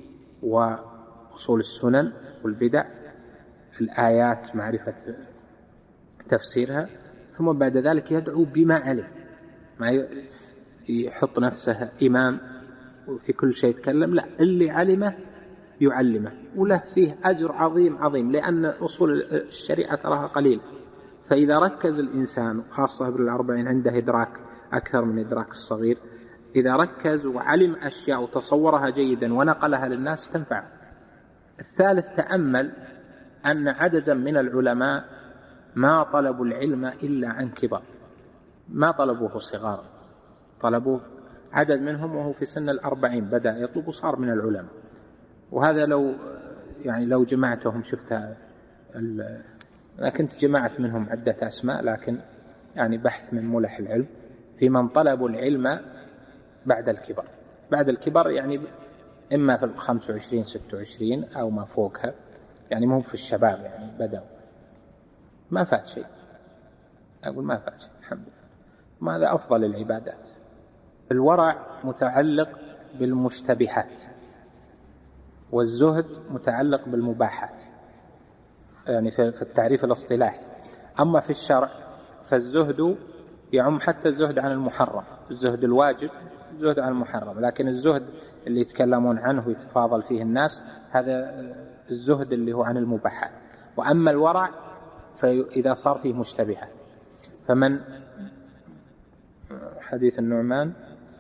Speaker 2: وأصول السنن والبدع، الآيات معرفة تفسيرها، ثم بعد ذلك يدعو بما علم، ما يحط نفسه إمام وفي كل شيء يتكلم، لا، اللي علمه يعلمه، وله فيه أجر عظيم عظيم، لأن أصول الشريعة تراها قليل. فإذا ركز الإنسان، خاصة بال40 عنده إدراك أكثر من إدراك الصغير، إذا ركز وعلم أشياء وتصورها جيدا ونقلها للناس تنفع. الثالث، تأمل أن عددا من العلماء ما طلبوا العلم إلا عن كبار، ما طلبوه صغار، طلبوه عدد منهم وهو في سن 40 بدأ يطلب وصار من العلماء. وهذا لو جمعتهم شفتها، أنا كنت جمعت منهم عدة أسماء، لكن يعني بحث من ملح العلم في من طلبوا العلم بعد الكبر. بعد الكبر يعني إما في 25 26 أو ما فوقها، يعني مو في الشباب، يعني بدأوا ما فات شيء، أقول ما فات شيء الحمد لله. هذا أفضل العبادات. الورع متعلق بالمشتبهات، والزهد متعلق بالمباحات، يعني في التعريف الاصطلاحي. أما في الشرع فالزهد يعم حتى الزهد عن المحرم، الزهد الواجب، الزهد عن المحرم، لكن الزهد اللي يتكلمون عنه ويتفاضل فيه الناس هذا الزهد اللي هو عن المباحات. وأما الورع فإذا صار فيه مشتبهات، فمن حديث النعمان: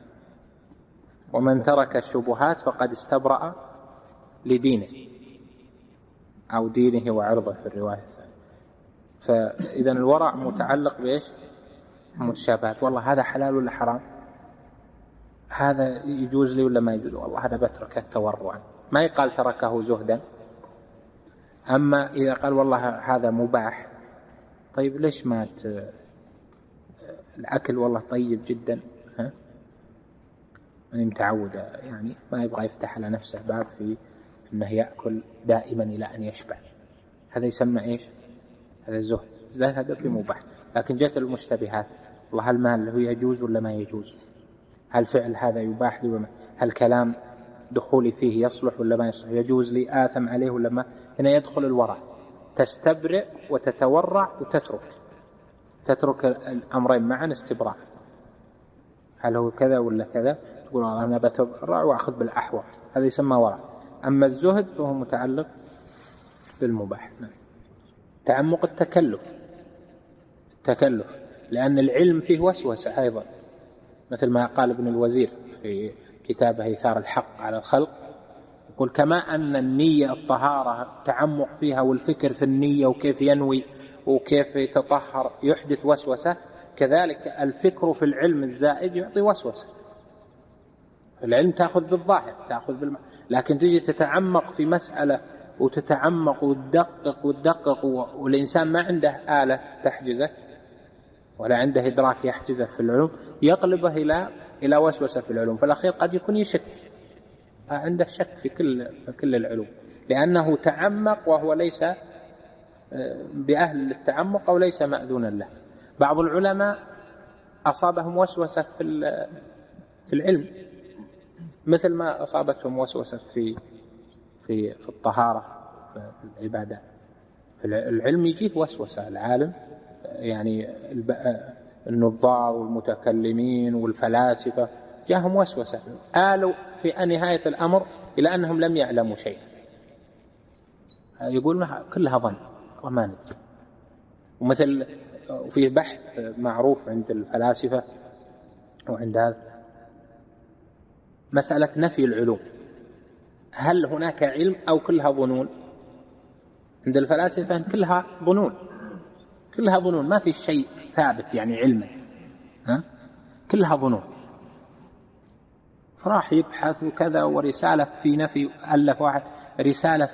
Speaker 2: ومن ترك الشبهات فقد استبرأ لدينه، أو دينه وعرضه في الرواية الثانية. فإذا الورع متعلق بإيش؟ متشابهات، والله هذا حلال ولا حرام، هذا يجوز لي ولا ما يجوز، والله هذا بتركه تورعا، ما يقال تركه زهدا. أما إذا قال والله هذا مباح، طيب ليش ما الأكل والله طيب جدا، يعني متعود، يعني ما يبغى يفتح على نفسه باب في أنه يأكل دائما إلى أن يشبع، هذا يسمى إيش؟ هذا الزهد. الزهد في مباح. لكن جاءت المشتبهات: والله المال هو يجوز ولا ما يجوز، هل فعل هذا يباح لي ولا، هل كلام دخولي فيه يصلح ولا ما يصلح، يجوز لي، آثم عليه ولا ما. هنا يدخل الورع، تستبرئ وتتورع وتترك الأمرين معا استبراء، هل هو كذا ولا كذا، تقول أنا بتورع وأخذ بالأحوط، هذا يسمى ورع. أما الزهد فهو متعلق بالمباح. نعم. تعمق التكلف لأن العلم فيه وسوسة أيضا، مثل ما قال ابن الوزير في كتابه إيثار الحق على الخلق، يقول كما أن النية الطهارة التعمق فيها والفكر في النية وكيف ينوي وكيف يتطهر يحدث وسوسة، كذلك الفكر في العلم الزائد يعطي وسوسة. العلم تأخذ بالظاهر لكن تجي تتعمق في مسألة وتتعمق وتدقق والإنسان ما عنده آلة تحجزه ولا عنده إدراك يحجزه في العلوم، يقلبه إلى وسوسة في العلوم، فالأخير قد يكون يشك، عنده شك في كل العلوم، لأنه تعمق وهو ليس بأهل للتعمق أو ليس مأذونا له. بعض العلماء أصابهم وسوسة في العلم، مثل ما أصابتهم وسوسة في الطهارة في العبادات. في العلم يجيه وسوسة العالم، يعني النظار والمتكلمين والفلاسفة جاءهم وسوسة، آلوا في نهاية الأمر إلى أنهم لم يعلموا شيء، يقولون كلها ظن وما ندري. ومثل في بحث معروف عند الفلاسفة وعند هذا مسألة نفي العلوم، هل هناك علم أو كلها ظنون؟ عند الفلاسفة كلها ظنون، ما في شيء ثابت يعني علما، كلها ظنون. فراح يبحث وكذا، ورسالة في نفي، ألف واحد رسالة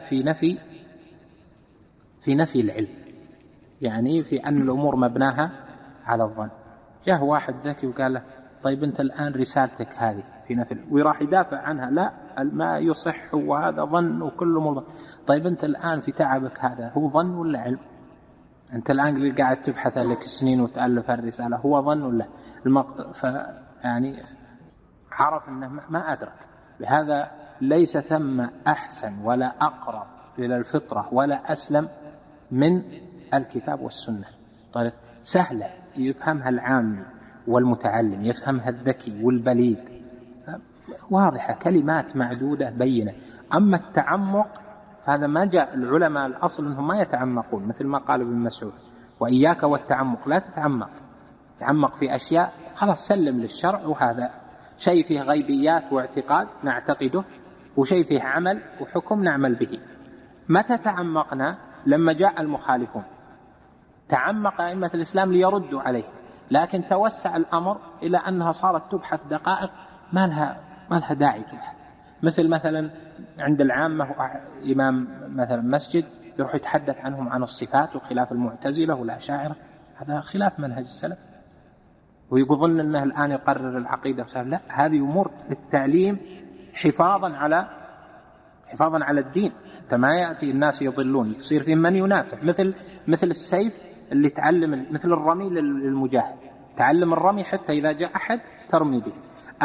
Speaker 2: في نفي العلم، يعني في أن الأمور مبناها على الظن. جاء واحد ذكي وقال له طيب أنت الآن رسالتك هذه في نفي، وراح يدافع عنها، لا ما يصح وهذا ظن وكله مظن. طيب أنت الآن في تعبك هذا هو ظن ولا علم؟ أنت الآن قاعد تبحث لك سنين وتألف الرسالة، هو ظن ولا يعني عرف أنه ما أدرك. لهذا ليس ثم أحسن ولا أقرب إلى الفطرة ولا أسلم من الكتاب والسنة. طيب سهلة يفهمها العام والمتعلم، يفهمها الذكي والبليد، واضحة، كلمات معدودة بينة. أما التعمق هذا ما جاء العلماء الأصل أنهم ما يتعمقون، مثل ما قال ابن مسعود وإياك والتعمق، لا تعمق في أشياء خلاص سلم للشرع، وهذا شيء فيه غيبيات واعتقاد نعتقده، وشيء فيه عمل وحكم نعمل به. متى تعمقنا؟ لما جاء المخالفون، تعمق أئمة الإسلام ليردوا عليه، لكن توسع الأمر إلى أنها صارت تبحث دقائق ما لها داعي تبحث. مثلا عند العامة إمام مثلا مسجد يروح يتحدث عنهم عن الصفات وخلاف المعتزلة والأشاعرة، هذا خلاف منهج السلف، ويظن أنه الآن يقرر العقيدة. لا، هذه أمور للتعليم حفاظا على الدين، حتى ما يأتي الناس يضلون يصير فيهم من ينافع، مثل السيف اللي تعلم، مثل الرمي للمجاهد، تعلم الرمي حتى إذا جاء أحد ترمي به.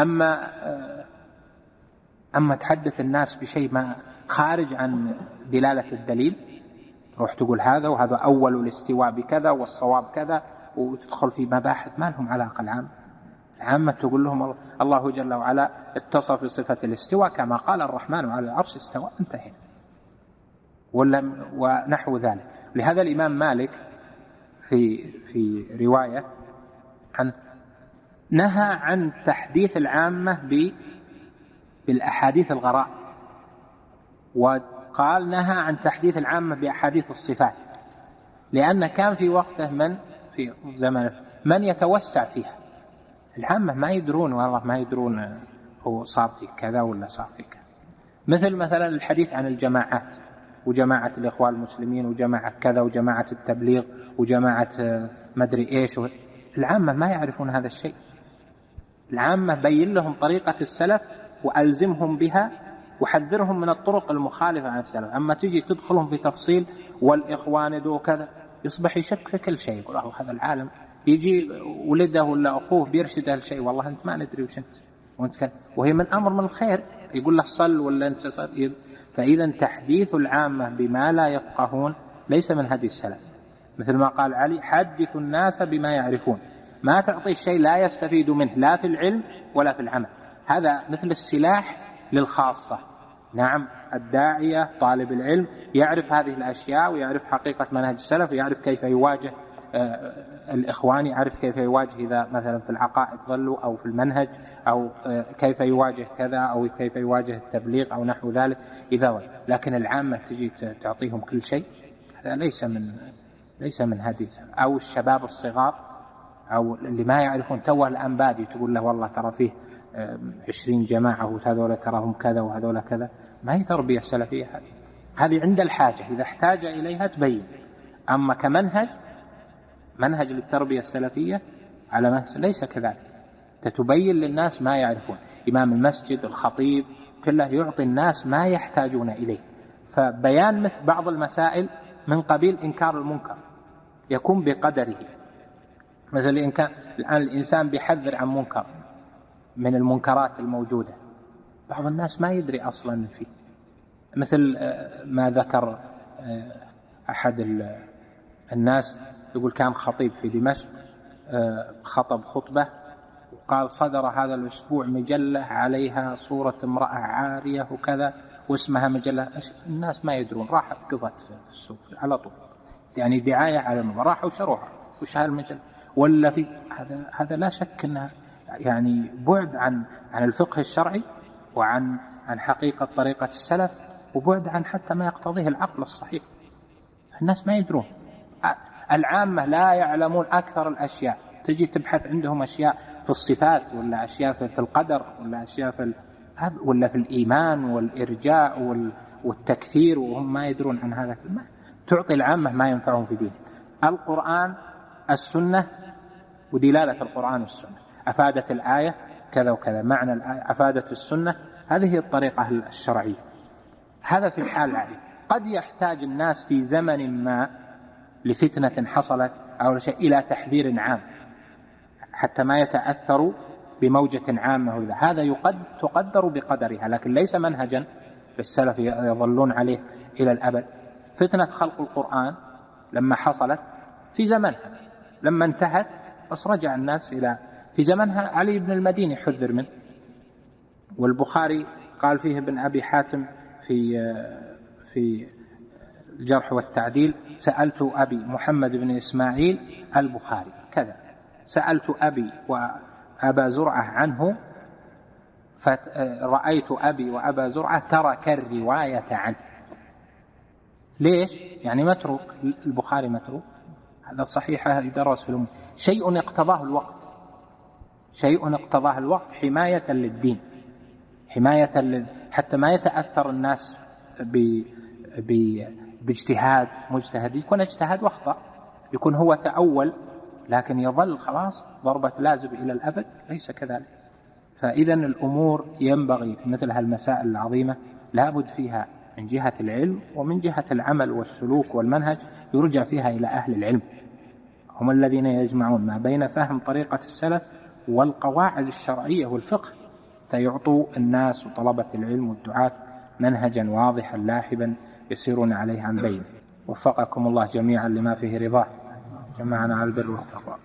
Speaker 2: أما تحدث الناس بشيء ما خارج عن دلالة الدليل، روح تقول هذا وهذا أول الاستواء بكذا والصواب كذا، وتدخل في مباحث ما لهم علاقة. العامة تقول لهم الله جل وعلا اتصف بصفة الاستواء كما قال الرحمن على العرش استوى، انتهى، ونحو ذلك. لهذا الإمام مالك في رواية نهى عن تحديث العامة بالأحاديث الغراء، وقال نهى عن تحديث العامة بأحاديث الصفات، لأن كان في وقته في زمانه من يتوسع فيها. العامة ما يدرون، والله ما يدرون هو صار في كذا ولا صار في كذا. مثلا الحديث عن الجماعات، وجماعة الإخوان المسلمين وجماعة كذا وجماعة التبليغ وجماعة مدري إيش، العامة ما يعرفون هذا الشيء. العامة بين لهم طريقة السلف وألزمهم بها وحذرهم من الطرق المخالفة عن السلف. أما تجي تدخلهم في تفصيل والإخوان دو كذا، يصبح يشك في كل شيء، يقول هذا العالم يجي ولده ولا أخوه بيرشده الشيء، والله أنت ما ندري وش أنت وهي من أمر من الخير، يقول له صل ولا أنت صل. فإذا تحديث العامة بما لا يفقهون ليس من هدي السلف، مثل ما قال علي حدث الناس بما يعرفون، ما تعطي شيء لا يستفيد منه لا في العلم ولا في العمل. هذا مثل السلاح للخاصة. نعم الداعية طالب العلم يعرف هذه الأشياء ويعرف حقيقة منهج السلف ويعرف كيف يواجه الإخوان، يعرف كيف يواجه إذا مثلا في العقائد ضلوا أو في المنهج، أو كيف يواجه كذا أو كيف يواجه التبليغ أو نحو ذلك إذا ضل. لكن العامة تجي تعطيهم كل شيء، هذا ليس من هدي. أو الشباب الصغار أو اللي ما يعرفون توه الأنبادي تقول له والله ترى فيه 20 جماعة وهذول تراهم كذا وهذول كذا، ما هي تربية سلفية هذه عند الحاجة، إذا احتاج إليها تبين. أما كمنهج منهج للتربية السلفية على منهج ليس كذلك، تتبين للناس ما يعرفون. إمام المسجد الخطيب كله يعطي الناس ما يحتاجون إليه. فبيان مثل بعض المسائل من قبيل إنكار المنكر يكون بقدره. مثل إن كان الآن الإنسان بيحذر عن منكر من المنكرات الموجودة، بعض الناس ما يدري أصلا فيه، مثل ما ذكر أحد الناس يقول كان خطيب في دمشق خطب خطبة وقال صدر هذا الأسبوع مجلة عليها صورة امرأة عارية وكذا واسمها مجلة. الناس ما يدرون، راحت قضت في السوق على طول، يعني دعاية على المرأة، راحوا وشروها وش هالمجلة ولا في هذا لا شك أنها يعني بعد عن الفقه الشرعي وعن حقيقة طريقة السلف، وبعد عن حتى ما يقتضيه العقل الصحيح. الناس ما يدرون، العامة لا يعلمون أكثر الأشياء. تجي تبحث عندهم أشياء في الصفات ولا أشياء في القدر ولا أشياء ولا في الإيمان والإرجاء والتكثير وهم ما يدرون عن هذا. تعطي العامة ما ينفعهم في دين. القرآن السنة ودلالة القرآن والسنة، أفادت الآية كذا وكذا، معنى الآية أفادت السنة، هذه هي الطريقة الشرعية. هذا في الحال العادي. قد يحتاج الناس في زمن ما لفتنة حصلت أو شيء إلى تحذير عام حتى ما يتأثروا بموجة عامة، هذا تقدر بقدرها، لكن ليس منهجا للسلف يظلون عليه إلى الأبد. فتنة خلق القرآن لما حصلت في زمنها، لما انتهت بس رجع الناس إلى في زمنها. علي بن المديني حذر منه، والبخاري قال فيه ابن أبي حاتم في الجرح والتعديل سألت أبي محمد بن إسماعيل البخاري كذا، سألت أبي وأبا زرعة عنه فرأيت أبي وأبا زرعة ترك الرواية عنه. ليش؟ يعني متروك، البخاري متروك، هذا صحيح يدرس في الأمة. شيء اقتضاه الوقت حماية للدين، حماية حتى ما يتأثر الناس باجتهاد مجتهد، يكون اجتهاد واخطأ، يكون هو تأول لكن يظل خلاص ضربة لازم إلى الأبد، ليس كذلك. فإذا الأمور ينبغي في مثل هالمسائل العظيمة لابد فيها من جهة العلم ومن جهة العمل والسلوك والمنهج يرجع فيها إلى أهل العلم، هم الذين يجمعون ما بين فهم طريقة السلف والقواعد الشرعية والفقه، فيعطوا الناس وطلبة العلم والدعاة منهجا واضحا لاحبا يسيرون عليه عن بين. وفقكم الله جميعا لما فيه رضاه، جمعنا على البر والتقوى.